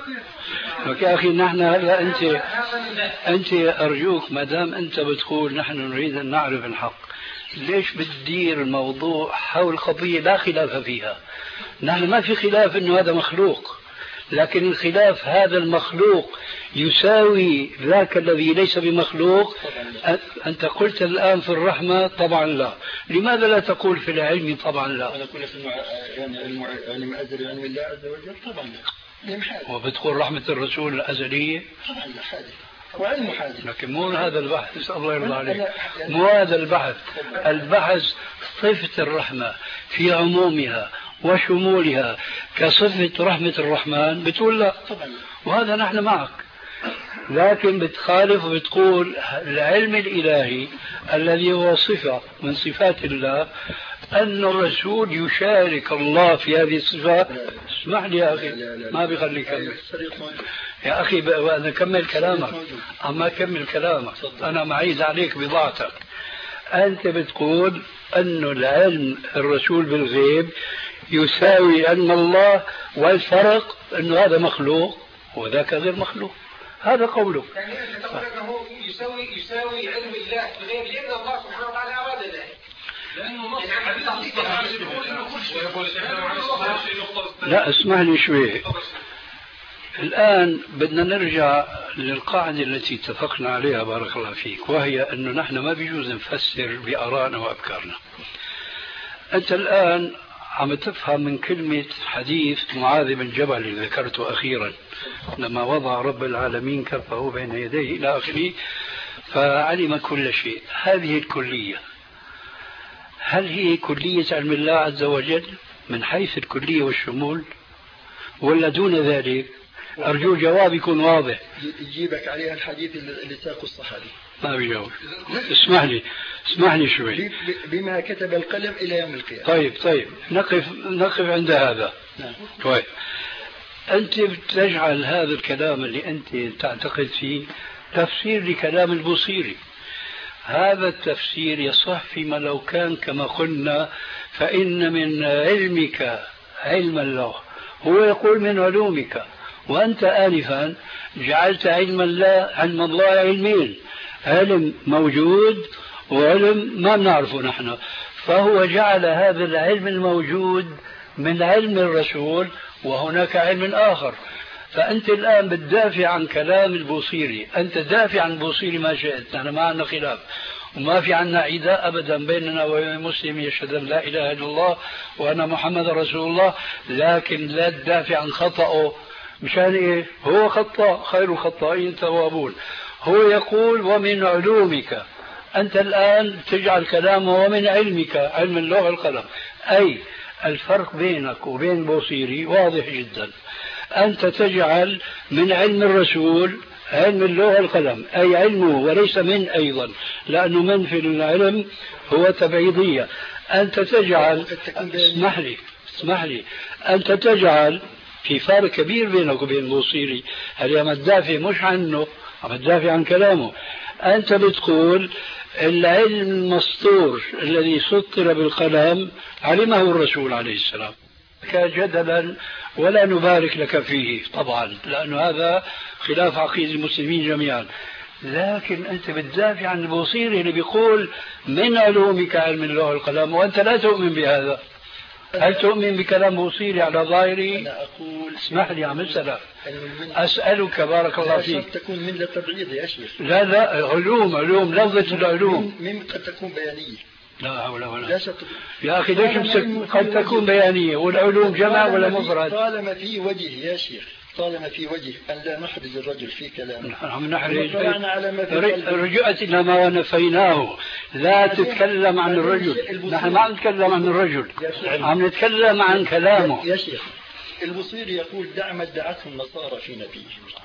لك يا أخي نحن هلا أنت أنت أرجوك ما دام أنت بتقول نحن نريد أن نعرف الحق، ليش بتدير الموضوع حول قضية لا خلاف فيها؟ نحن ما في خلاف إنه هذا مخلوق، لكن الخلاف هذا المخلوق يساوي ذاك الذي ليس بمخلوق. أنت قلت الآن في الرحمة طبعا لا، لماذا لا تقول في العلم طبعا لا؟ أنا أقول في يعني علم أزل علم الله عز وجل طبعا لا. وبتقول رحمة الرسول الأزلية طبعا لا حادث وعلم حادث. لكن مو هذا البحث، الله يرضى عليك، مو هذا البحث. البحث صفة الرحمة في عمومها وشمولها كصفة رحمة الرحمن، بتقول لا، وهذا نحن معك. لكن بتخالف وبتقول العلم الإلهي الذي هو صفة من صفات الله، أن الرسول يشارك الله في هذه الصفات. اسمح لي يا أخي، ما بيخلي كمل يا أخي، أنا كمل كلامك، أما كمل كلامك، أنا معيز عليك بضاعتك. أنت بتقول أن العلم الرسول بالغيب يساوي علم الله، والفرق أنه هذا مخلوق وذاك غير مخلوق. هذا قوله. يعني أنت تقول أنه يساوي يساوي علم الله بالغيب لأن الله سبحانه وتعالى أراد ذلك. لا اسمح لي شوي. الآن بدنا نرجع للقاعدة التي اتفقنا عليها بارك الله فيك، وهي أنه نحن ما بيجوز نفسر بآرائنا وأفكارنا. أنت الآن عم تفهم من كلمة حديث معاذ بن جبل اللي ذكرته أخيرا لما وضع رب العالمين كفه بين يديه إلى آخره فعلم كل شيء. هذه الكلية هل هي كلية علم الله عز وجل من حيث الكلية والشمول، ولا دون ذلك؟ أرجو جواب يكون واضح. يجيبك عليها الحديث اللي ساقه الصحابي. ما بيجاوب. اسمح لي اسمح لي شوي. بما كتب القلم إلى يوم القيامة. طيب طيب نقف نقف عند هذا. نعم. طيب أنت بتجعل هذا الكلام اللي أنت تعتقد فيه تفسير لكلام البوصيري. هذا التفسير يصح فيما لو كان كما قلنا فإن من علمك علم الله، هو يقول من علومك، وأنت آنفا جعلت علم الله علم الله علمين، علم موجود وعلم ما بنعرفه نحن، فهو جعل هذا العلم الموجود من علم الرسول وهناك علم آخر. فأنت الآن بتدافع عن كلام البوصيري، أنت دافع عن البوصيري ما شئت، نحن ما عندنا خلاف وما في عنا عداء أبدا بيننا وبين مسلم يشهد أن لا إله إلا الله وأنا محمد رسول الله، لكن لا تدافع عن خطأه. مشان إيه؟ هو خطأ، خير الخطائين توابون. هو يقول ومن علومك، أنت الآن تجعل كلامه ومن علمك علم اللغة القلم، أي الفرق بينك وبين بوصيري واضح جدا. أنت تجعل من علم الرسول علم اللغة القلم، أي علمه وليس من أيضا، لأنه من في العلم هو تبعيضية. أنت تجعل اسمح لي اسمح لي أنت تجعل في فرق كبير بينك وبين البوصيري. هل عم تدافع مش عنه، عم تدافع عن كلامه. أنت بتقول العلم المسطور الذي سطر بالقلم علمه الرسول عليه السلام جدلا، ولا نبارك لك فيه طبعا، لأنه هذا خلاف عقيدة المسلمين جميعا. لكن أنت بتدافع عن البوصيري اللي بيقول من علومك علم اللوح والقلم، وأنت لا تؤمن بهذا. هل تؤمن بكلام بوصيري على ظاهري؟ أنا أقول اسمح لي عم أسألك أسألك بارك الله فيك. لا تكون من تبعيض يا شيخ. لا لا علوم علوم لفظة العلوم من قد تكون بيانية. لا حول ولا لا قوة. يا أخي ليش قد تكون بيانية والعلوم جمع ولا مفرد؟ طالما في وجه يا شيخ، طالما في وجه أن لا نحرز الرجل في كلامه. نحن نحرز. رجعت إلى ما نفيناه. لا تتكلم عن الرجل. نحن ما عم نتكلم عن الرجل، عم نتكلم عن كلامه. يا شيخ البصيري يقول دع ما ادعته النصارى في نبيه،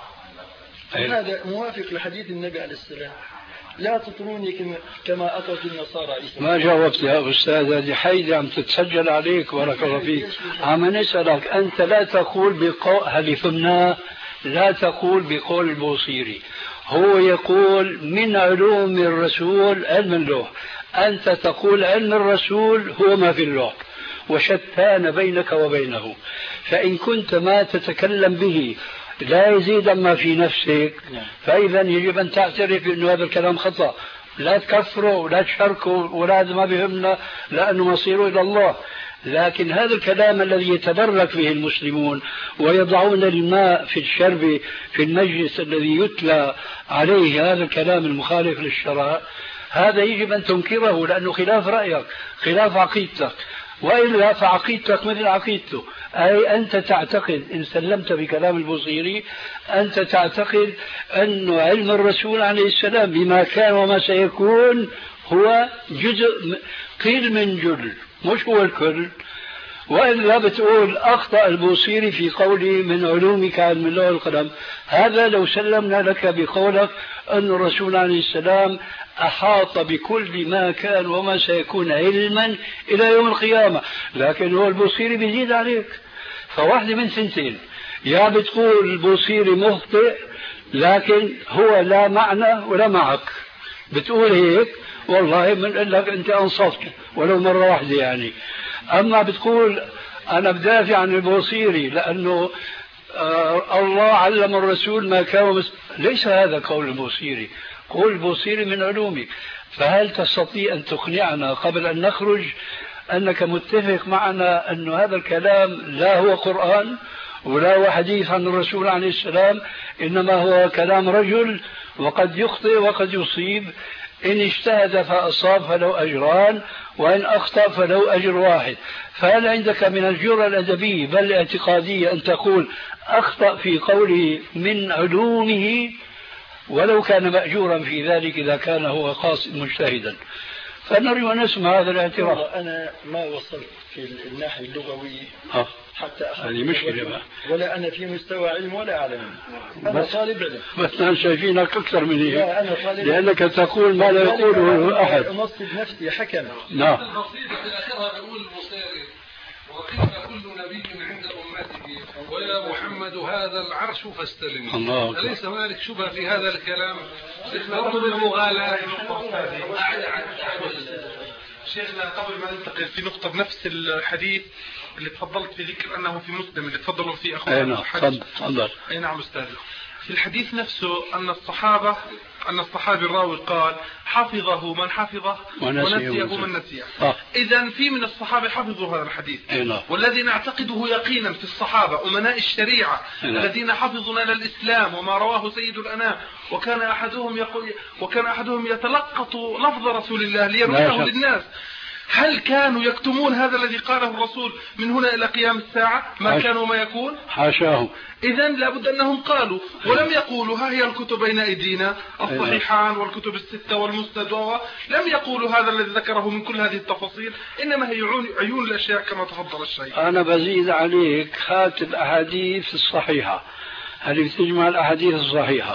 وهذا موافق لحديث النبي عليه السلام لا تطروني كما أطرت النصارى عيسى. ما جاوبت يا أستاذ، هذه حيدة عم تتسجل عليك بارك الله فيك. عم نسألك أنت لا تقول بقول هل فهمناه، لا تقول بقول البوصيري. هو يقول من علوم الرسول علم اللوح، أنت تقول علم الرسول هو ما في اللوح، وشتان بينك وبينه. فإن كنت ما تتكلم به لا يزيد ما في نفسك، فإذا يجب أن تعترف بأن هذا الكلام خطأ. لا تكفروا ولا تشاركوا ولا هذا ما بيهمنا، لأنه مصيره إلى الله. لكن هذا الكلام الذي يتبرك به المسلمون ويضعون الماء في الشرب في المجلس الذي يتلى عليه هذا الكلام المخالف للشرع، هذا يجب أن تنكره، لأنه خلاف رأيك، خلاف عقيدتك. وإلا فعقيدتك مثل عقيدته. أي أنت تعتقد إن سلمت بكلام البوصيري أنت تعتقد أن علم الرسول عليه السلام بما كان وما سيكون هو جزء قيل من جل، مش هو الكل. وإلا بتقول أخطأ البوصيري في قوله من علومك علم اللوح والقلم. هذا لو سلمنا لك بقولك أن الرسول عليه السلام أحاط بكل ما كان وما سيكون علما إلى يوم القيامة، لكن هو البوصيري بيزيد عليك. فواحدة من سنتين، يا بتقول البوصيري مخطئ لكن هو لا معنى ولا معك، بتقول هيك والله من لك أنت أنصفت ولو مرة واحدة يعني. أما بتقول أنا بدافع عن البوصيري لأنه آه الله علم الرسول ما كان ومس... ليس هذا قول البوصيري، قول البوصيري من علومك. فهل تستطيع أن تقنعنا قبل أن نخرج أنك متفق معنا أن هذا الكلام لا هو قرآن ولا هو حديث عن الرسول عليه السلام، إنما هو كلام رجل وقد يخطئ وقد يصيب، إن اجتهد فأصاب فله أجران وإن أخطأ فله أجر واحد. فهل عندك من الجرأة الأدبية بل الاعتقادية أن تقول أخطأ في قوله من علومه ولو كان مأجورا في ذلك إذا كان هو قاصد مجتهدا؟ فنرجو أن نسمع هذا الاعتراف. أنا ما وصلت في الناحية اللغوية أه. حتى هذه مشكلة بقى. ولا أنا في مستوى علم ولا أعلم. أنا طالب علم. بس نحن شايفينك أكثر من هيك، لأنك تقول ما لا يقوله أحد. أنصب نفسي حكما. نعم. القصيدة في آخرها بيقول البوصيري وقيل كل نبي عند أمته ويا محمد هذا العرش فاستلم. الله. أليس هنالك شبهة في هذا الكلام؟ نطلب المغالاة. شيخنا قبل ما ننتقل في نقطة بنفس الحديث اللي تفضلت في ذكر أنه في مسلم اللي تفضلوا فيه أخونا. أي نعم تفضل. أي نعم أستاذ. في الحديث نفسه أن الصحابة أن الصحابي الراوي قال حفظه من حفظه ونسيه من نسيه. آه. إذن في من الصحابة حفظوا هذا الحديث. والذي نعتقده يقينا في الصحابة أمناء الشريعة الذين حفظوا لنا الإسلام وما رواه سيد الأنام، وكان أحدهم يقول وكان أحدهم يتلقط لفظ رسول الله ليرويه للناس. هل كانوا يكتمون هذا الذي قاله الرسول من هنا إلى قيام الساعة ما كانوا وما يكون؟ حاشاهم. إذن لابد أنهم قالوا، ولم يقولوا ها هي الكتب بين أيدينا الصحيحان والكتب الستة والمسند، لم يقولوا هذا الذي ذكره من كل هذه التفاصيل، إنما هي عيون الأشياء كما تفضل الشيخ. أنا بزيد عليك هات الأحاديث الصحيحة، هل تجمع الأحاديث الصحيحة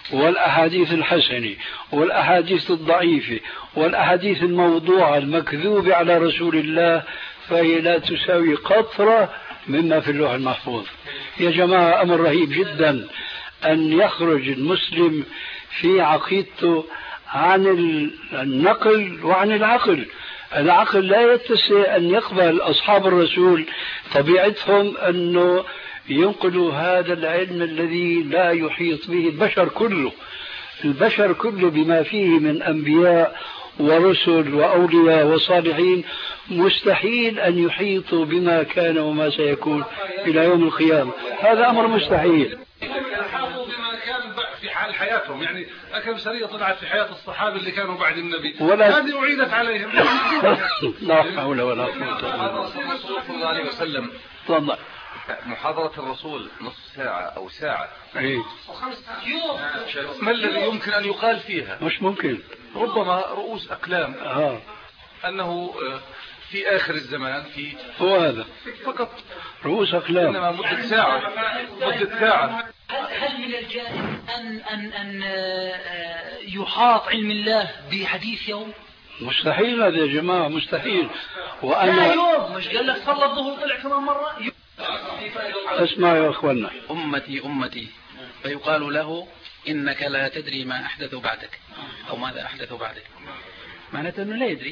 والأحاديث الحسنة والأحاديث الضعيفة والأحاديث الموضوعة المكذوبة على رسول الله، فهي لا تساوي قطرة مما في اللوح المحفوظ. يا جماعة أمر رهيب جدا أن يخرج المسلم في عقيدته عن النقل وعن العقل. العقل لا يتسع أن يقبل أصحاب الرسول، طبيعتهم أنه ينقلوا هذا العلم الذي لا يحيط به البشر كله، البشر كله بما فيه من أنبياء ورسل وأولياء وصالحين، مستحيل أن يحيطوا بما كان وما سيكون إلى يوم القيامة. هذا أمر مستحيل. يحاطوا بما كان في حال حياتهم، يعني أكم سرية طلعت في حياة الصحابة اللي كانوا بعد النبي، ولا هذه أعيدت عليهم. لا حول ولا قوة إلا بالله. الرسول صلى الله عليه وسلم تفضل. محاضرة الرسول نصف ساعة أو ساعة، إيه؟ ما الذي يمكن أن يقال فيها؟ مش ممكن. ربما رؤوس أقلام آه. أنه في آخر الزمان في هو هذا فقط رؤوس أقلام، إنما مدة ساعة مدة ساعة. هل من الجائز أن أن أن يحاط علم الله بحديث يوم؟ مستحيل هذا يا جماعة، مستحيل. لا وأنا يوم مش قال لك صلى الظهر طلع كمان مرة. اسمع يا أخوانا، أمتي أمتي فيقال له إنك لا تدري ما أحدث بعدك أو ماذا أحدث بعدك، معناته أنه لا يدري.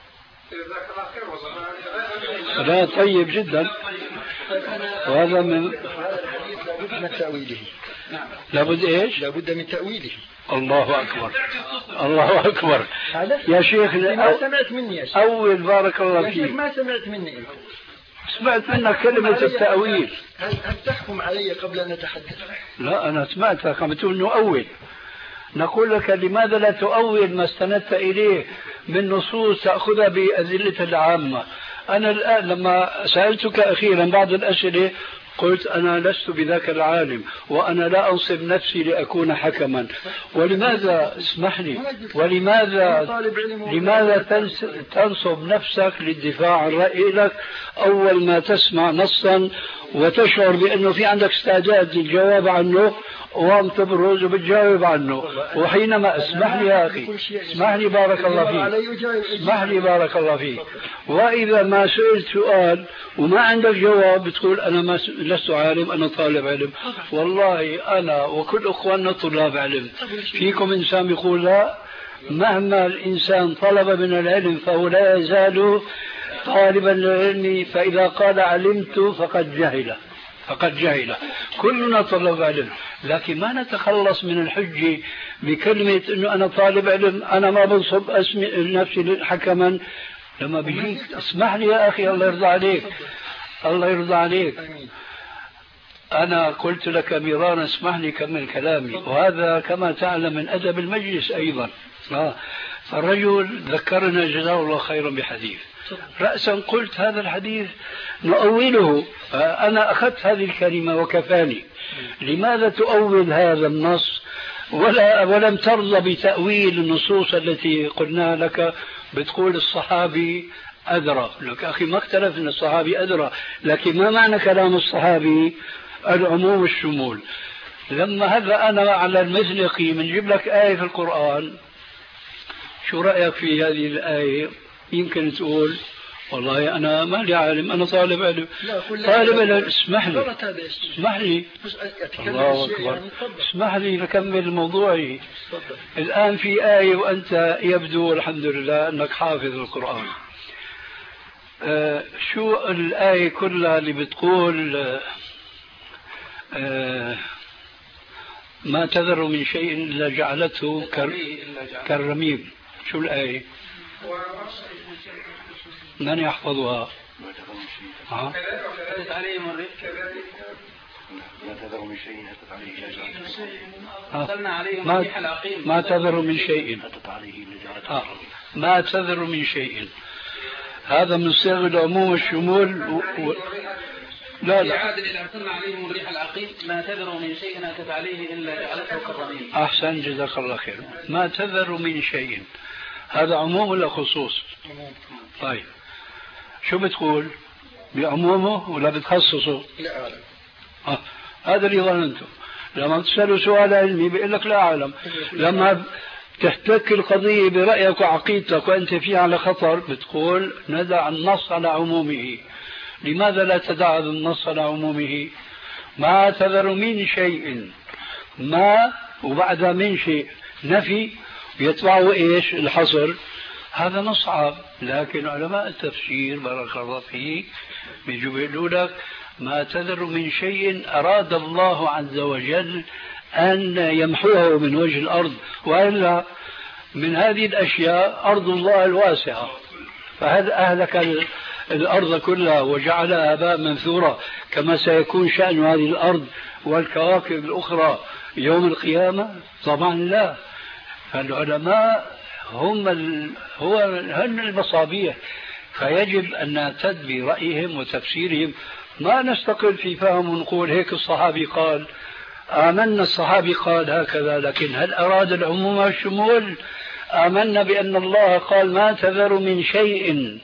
لا طيب جدا، وهذا من لابد من تأويله. لابد إيش؟ لابد من تأويله. الله أكبر، الله أكبر يا شيخ. ما سمعت مني يا شيخ. أول بارك الله يا شيخ فيك. ما سمعت مني أنت. سمعت منك كلمة التأويل. هل, هل تحكم علي قبل أن أتحدث؟ لا أنا سمعتك عم تقول نؤول. نقول لك لماذا لا تؤول ما استندت إليه من نصوص تأخذها بأدلة العامة. أنا الآن لما سألتك أخيرا بعض الأسئلة قلت أنا لست بذاك العالم وأنا لا أنصب نفسي لأكون حكما. ولماذا اسمح لي ولماذا لماذا تنصب نفسك للدفاع عن رأيك أول ما تسمع نصا وتشعر بأنه في عندك استعداد للجواب عنه وهم تبرز وبتجاوب عنه، وحينما اسمح لي يا أخي اسمح لي بارك الله فيك اسمح لي بارك الله فيك وإذا ما سئلت سؤال وما عندك جواب بتقول أنا ما لست عالم أنا طالب علم. والله أنا وكل أخواننا طلاب علم. فيكم إنسان يقول لا، مهما الإنسان طلب من العلم فهو لا يزال طالبا للعلم، فإذا قال علمت فقد جهل فقد جهل. كلنا طلب علم، لكن ما نتخلص من الحجة بكلمة أنه أنا طالب علم أنا ما بنصب اسمي نفسي حكما. لما بيجيك اسمح لي يا أخي الله يرضى عليك الله يرضى عليك. أنا قلت لك مرارا اسمح لي كمل كلامي، وهذا كما تعلم من أدب المجلس أيضا. آه. فالرجل ذكرنا جزاه الله خيرا بحديث، رأسا قلت هذا الحديث نؤوله، فأنا أخذت هذه الكلمة وكفاني. لماذا تؤول هذا النص ولا ولم ترضى بتأويل النصوص التي قلنا لك؟ بتقول الصحابي أدرى. لك أخي ما اختلف أن الصحابي أدرى، لكن ما معنى كلام الصحابي؟ العموم والشمول. لما هذا أنا على المزلقي بنجيب لك آية في القرآن، شو رأيك في هذه الآية؟ يمكن تقول والله أنا ما لي عالم أنا طالب علم. طالب علم اسمح لي اسمح لي الله أكبر اسمح لي نكمل موضوعي. الآن في آية وأنت يبدو الحمد لله أنك حافظ القرآن. آه شو الآية كلها اللي بتقول آه ما تذر من شيء إلا جعلته كالرميم؟ شو الآية؟ من يحفظها؟ ها؟ أتت عليهم الريح ما تذر من شيء أتت عليه أرسلنا عليهم الريح العقيم ما تذر من شيء آه. ما تذر من شيء، هذا من صيغ العموم والشمول و... و... لا لا عاد إذا أرسلنا عليهم الريح العقيم ما تذر من شيء أتت عليه إلا جعلته كالرميم. أحسن جزاك الله خير. ما تذر من شيء هذا عموم ولا خصوص؟ طيب شو بتقول؟ بعمومه ولا بتخصصه؟ لا آه. هذا اللي ظننته. لما تسأله سؤال علمي بيقول لك لا أعلم. لما تحتك القضية برأيك وعقيدتك وأنت فيها على خطر بتقول ندع النص على عمومه. لماذا لا تدع النص على عمومه؟ ما تذر من شيء، ما وبعد من شيء نفي يتبعه إيش؟ الحصر. هذا نصعب، لكن علماء التفسير بارك الله فيك بيجوا بيقولوا لك ما تذر من شيء أراد الله عز وجل أن يمحوه من وجه الأرض، وإلا من هذه الأشياء أرض الله الواسعة، فهل أهلك الأرض كلها وجعلها هباء منثورا كما سيكون شأن هذه الأرض والكواكب الأخرى يوم القيامة؟ طبعا لا. فالعلماء هم ال... هو هن المصابيح، فيجب أن نعتد برأيهم وتفسيرهم، ما نستقل في فهم ونقول هيك الصحابي قال آمنا الصحابي قال هكذا، لكن هل أراد العموم والشمول؟ آمنا بأن الله قال ما تذر من شيء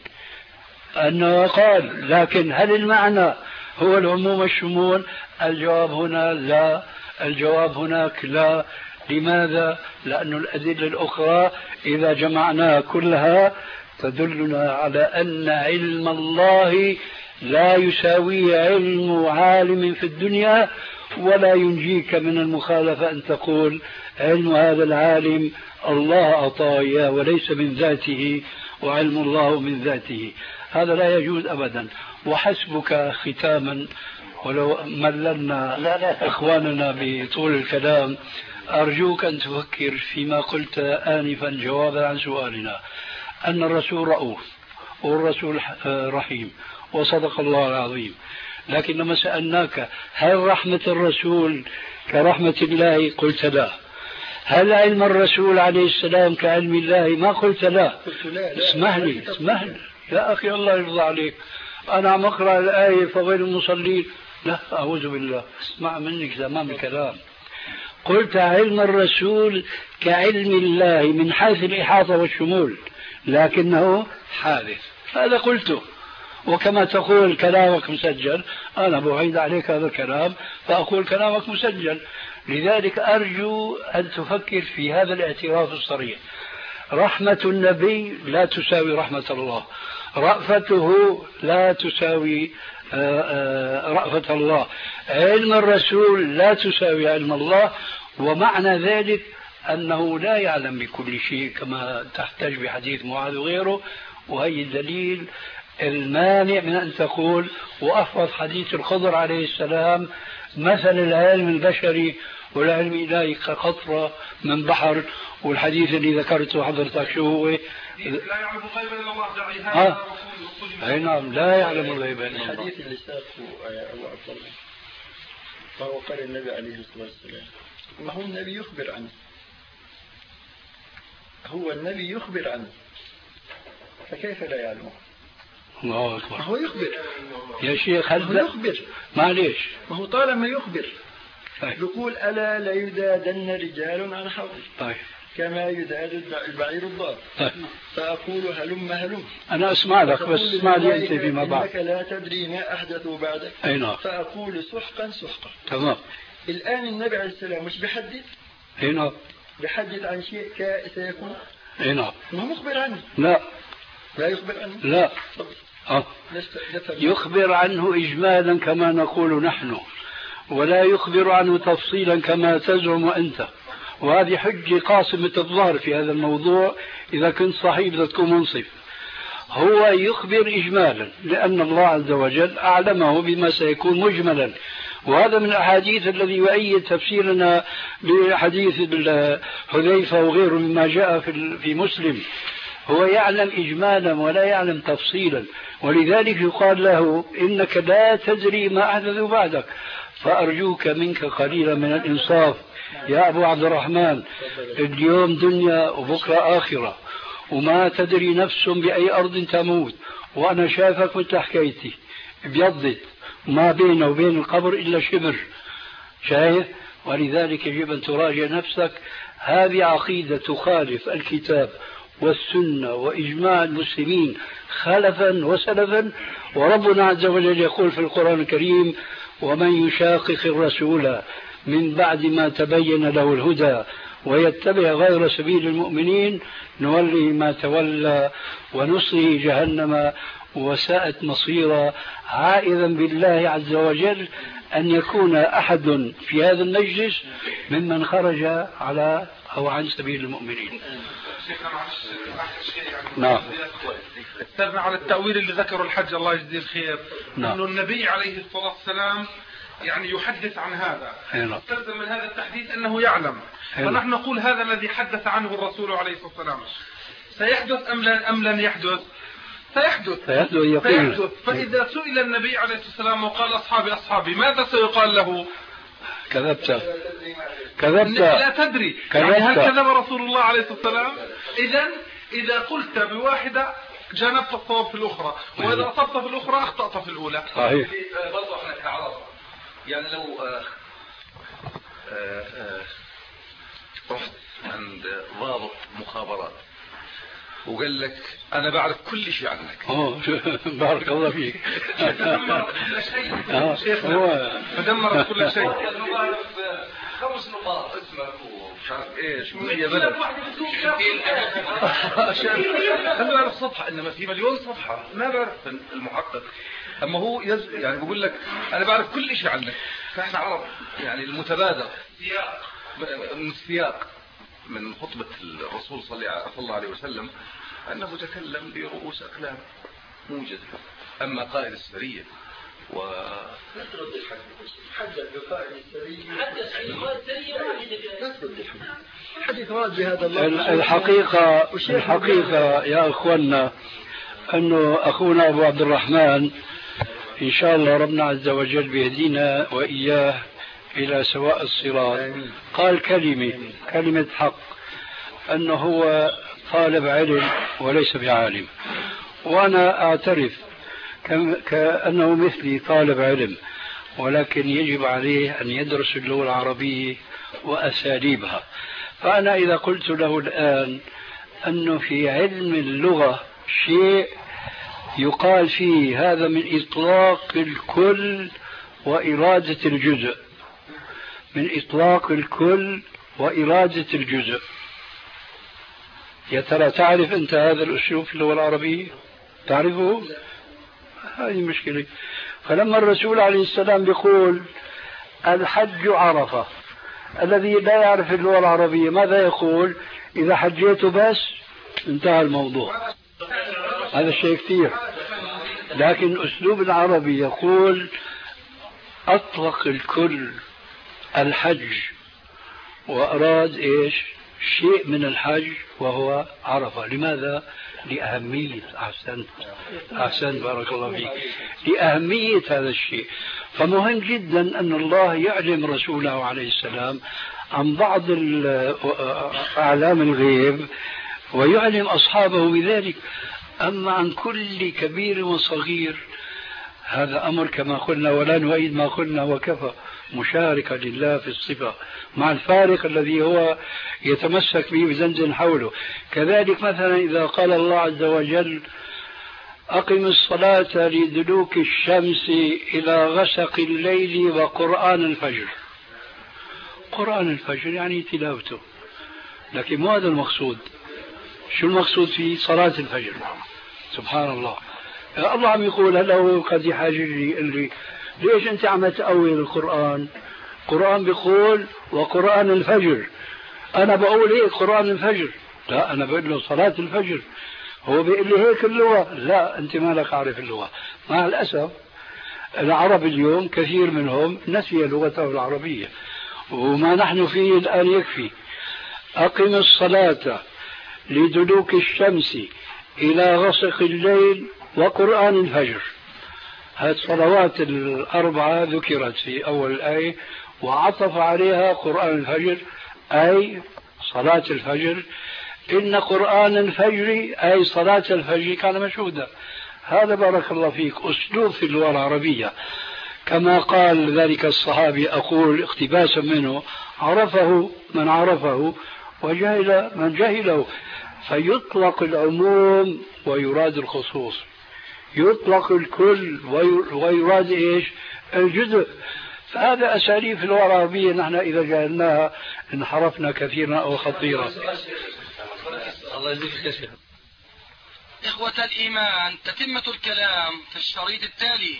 أنه قال، لكن هل المعنى هو العموم والشمول؟ الجواب هنا لا، الجواب هناك لا. لماذا؟ لأن الأدلة الأخرى إذا جمعناها كلها تدلنا على أن علم الله لا يساوي علم عالم في الدنيا، ولا ينجيك من المخالفة أن تقول علم هذا العالم الله أعطاه إياه وليس من ذاته، وعلم الله من ذاته. هذا لا يجوز أبدا. وحسبك ختاما، ولو مللنا إخواننا بطول الكلام، أرجوك أن تفكر فيما قلت آنفا جوابا عن سؤالنا، أن الرسول رؤوف والرسول رحيم وصدق الله العظيم. لكن لما سألناك هل رحمة الرسول كرحمة الله؟ قلت لا. هل علم الرسول عليه السلام كعلم الله؟ ما قلت لا. اسمح لي اسمح لي يا أخي الله يرضى عليك، أنا عم أقرأ الآية فغير المصلين. لا أعوذ بالله، اسمع منك تمام الكلام. قلت علم الرسول كعلم الله من حيث الإحاطة والشمول، لكنه حادث. هذا قلته، وكما تقول كلامك مسجل أنا بعيد عليك هذا الكلام فأقول كلامك مسجل. لذلك أرجو أن تفكر في هذا الاعتراف الصريح. رحمة النبي لا تساوي رحمة الله، رأفته لا تساوي رأفة الله، علم الرسول لا تساوي علم الله. ومعنى ذلك أنه لا يعلم بكل شيء كما تحتاج بحديث معاذ وغيره. وهي الدليل المانع من أن تقول وأفرض حديث الخضر عليه السلام مثل العلم البشري والعلم الإلهي كقطرة من بحر، والحديث اللي ذكرته حضرتك شو هو؟ لا يعلم الغيب إلا الله دعي هذا آه. أي نعم لا يعلم الغيب إلا الله. الحديث اللي ساقه أبو عبد الله فهو قال النبي عليه الصلاة والسلام ما هو النبي يخبر عنه، هو النبي يخبر عنه فكيف لا يعلمه؟ الله أكبر. ما هو يخبر يا شيخ، هل هو يخبر؟ معليش، ما هو طالما يخبر طيب. يقول ألا لا يدادن رجال عن حوض طيب. كما يداد البعير الضار. طيب. فأقول هلم هلم. أنا أسمع لك بس اسمع لي أنت فيما بعد. إنك لا تدري ما أحدثوا بعدك. أي نعم. فأقول سحقا سحقا. تمام. الآن النبي عليه السلام مش بيحدث؟ أي نعم. بيحدث عن شيء سيكون؟ أي نعم. ما هو مخبر عنه. لا. لا يخبر عنه. لا. أه. يخبر عنه إجمالا كما نقول نحن، ولا يخبر عنه تفصيلا كما تزعم أنت. وهذه حجة قاصمة الظهر في هذا الموضوع. إذا كنت صحيح بدك تكون منصف. هو يخبر إجمالا لأن الله عز وجل أعلمه بما سيكون مجملا، وهذا من الأحاديث الذي يؤيد تفسيرنا بحديث حذيفة وغيره مما جاء في مسلم. هو يعلم إجمالا ولا يعلم تفصيلا، ولذلك يقال له إنك لا تدري ما أحدث بعدك. فأرجوك منك قليلا من الإنصاف يا أبو عبد الرحمن. اليوم دنيا وبكرة آخرة، وما تدري نفس بأي أرض تموت. وأنا شايفك مثل حكايتي ابيضت ما بينه وبين القبر إلا شبر، شايف؟ ولذلك يجب أن تراجع نفسك. هذه عقيدة تخالف الكتاب والسنة وإجماع المسلمين خلفا وسلفا. وربنا عز وجل يقول في القرآن الكريم ومن يشاقق الرسول من بعد ما تبين له الهدى ويتبع غير سبيل المؤمنين نولي ما تولى ونصله جهنم وساءت مصيرا، عائذا بالله عز وجل أن يكون أحد في هذا المجلس ممن خرج على أو عن سبيل المؤمنين. نعم. استمع على التأويل اللي ذكره الحج الله يجزيه الخير. نعم. أنه النبي عليه الصلاة والسلام يعني يحدث عن هذا. نعم. تلزم من هذا التحديث أنه يعلم. نعم. فنحن نقول هذا الذي حدث عنه الرسول عليه الصلاة والسلام سيحدث أم لن, أم لن يحدث؟ سيحدث. سيحدث. سيحدث. فإذا سئل النبي عليه الصلاة والسلام وقال أصحابي أصحابي ماذا سيقال له؟ كذبت. كذبت. لا تدري. كذبت. يعني هل كذب رسول الله عليه الصلاة والسلام؟ إذا إذا قلت بواحدة جانبت الصواب في الأخرى، وإذا أصبت في الأخرى أخطأت في الأولى. صحيح. برضو احنا كعرب يعني لو آه آه آه رحت عند ضابط مخابرات وقال لك أنا بعرف كل شيء عنك. أوه بارك الله فيك. كل شيء. شيخنا فدمر كل شيء. خمس نقاط اسمك ومش عارف ايش وهي بلد عشان خلوا يعرف صفحة، انما في مليون صفحة ما بعرف المحقق. اما هو يز... يعني بقول لك انا بعرف كل شيء عنك. فاحنا عرب يعني المتبادر من السياق من خطبة الرسول صلى الله عليه وسلم انه تكلم برؤوس اقلام موجزة. اما قائد السرية و نترد الحديث حدث بقائد السرية حديث راد بهذا الله. الحقيقة الحقيقة يا أخوانا أنه أخونا أبو عبد الرحمن إن شاء الله ربنا عز وجل بيهدينا وإياه إلى سواء الصراط قال كلمة كلمة حق أنه هو طالب علم وليس بعالم، وأنا أعترف كأنه مثلي طالب علم، ولكن يجب عليه أن يدرس اللغة العربية وأساليبها. فأنا إذا قلت له الآن أنه في علم اللغة شيء يقال فيه هذا من إطلاق الكل وإرادة الجزء، من إطلاق الكل وإرادة الجزء. يا ترى تعرف أنت هذا الأسلوب في اللغة العربية؟ تعرفه؟ هذه مشكلة. فلما الرسول عليه السلام يقول الحج عرفة، الذي لا يعرف اللغة العربية ماذا يقول؟ إذا حجيت بس انتهى الموضوع. هذا الشيء كثير، لكن أسلوب العربي يقول أطلق الكل الحج وأراد إيش؟ شيء من الحج وهو عرفة. لماذا؟ لأهمية. أحسنت أحسنت بارك الله فيك. لأهمية هذا الشيء. فمهم جدا أن الله يعلم رسوله عليه السلام عن بعض أعلام الغيب ويعلم أصحابه بذلك. أما عن كل كبير وصغير هذا أمر كما قلنا ولا نعيد ما قلنا وكفى، مشاركة لله في الصفة مع الفارق الذي هو يتمسك به بزنزن حوله. كذلك مثلا إذا قال الله عز وجل أقم الصلاة لدلوك الشمس إلى غسق الليل وقرآن الفجر. قرآن الفجر يعني تلاوته، لكن مو هذا المقصود. شو المقصود فيه؟ صلاة الفجر. سبحان الله. الله عم يقول هلا هو قد يحاججني يقول لي ليش أنت عم تأول القرآن؟ القرآن بيقول وقرآن الفجر. أنا بقول هيك قرآن الفجر، لا أنا بقول له صلاة الفجر. هو بيقول لي هيك اللغة، لا أنت ما لك عارف اللغة. مع الأسف العرب اليوم كثير منهم نسي لغته العربية، وما نحن فيه الآن يكفي. أقم الصلاة لدلوك الشمس إلى غسق الليل وقرآن الفجر. هذه الصلوات الأربعة ذكرت في أول الآية وعطف عليها قرآن الفجر أي صلاة الفجر. إن قرآن الفجر أي صلاة الفجر كان مشهودا. هذا بارك الله فيك أسلوب في اللغة العربية، كما قال ذلك الصحابي أقول اقتباسا منه عرفه من عرفه وجهل من جهله. فيطلق العموم ويراد الخصوص، يطلق الكل ويراد إيش؟ الجزء. فهذا أساليب في اللغة العربية نحن إذا جعلناها انحرفنا كثيرا أو خطيرا. الله يجزيك خير. إخوة الإيمان، تتمة الكلام في الشريط التالي.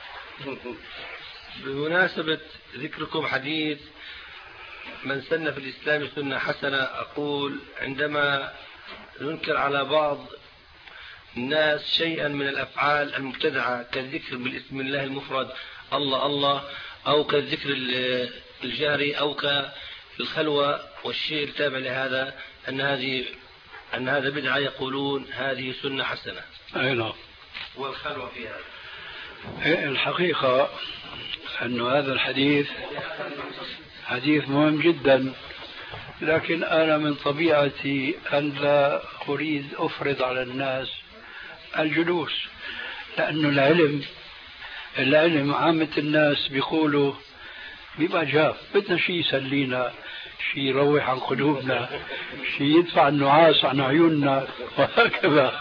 بمناسبة ذكركم حديث من سن في الإسلام سنة حسنة، أقول عندما ننكر على بعض الناس شيئا من الأفعال المبتدعة كالذكر بالاسم الله المفرد الله الله، أو كالذكر الجهري، أو كالخلوة والشيء التابع لهذا، أن هذه أن هذا بدعة، يقولون هذه سنة حسنة. أي نعم. والخلوة في هذا. الحقيقة أن هذا الحديث حديث مهم جدا، لكن أنا من طبيعتي أن لا أريد أفرض على الناس الجلوس، لأنه العلم العلم عامة الناس بيقولوا بيبقى جاف، بدنا شيء يسلينا، شيء يروح عن قلوبنا، شيء يدفع النعاس عن عيوننا وهكذا.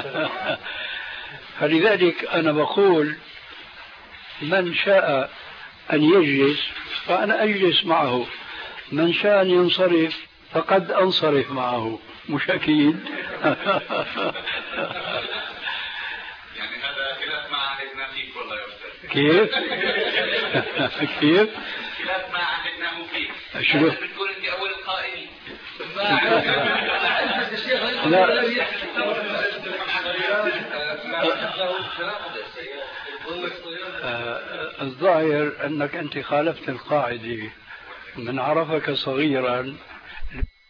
فلذلك أنا بقول من شاء أن يجلس فأنا أجلس معه، من شاء أن ينصرف فقد أنصرف معه، مش أكيد. يعني هذا خلاف ما عهدنا فيك والله يا أستاذ. كيف؟ كيف؟ خلاف ما عهدناه فيك. شنو؟ بتقول أنت أول القائل. لا. الظاهر أنك أنت خالفت القاعدة، من عرفك صغيرا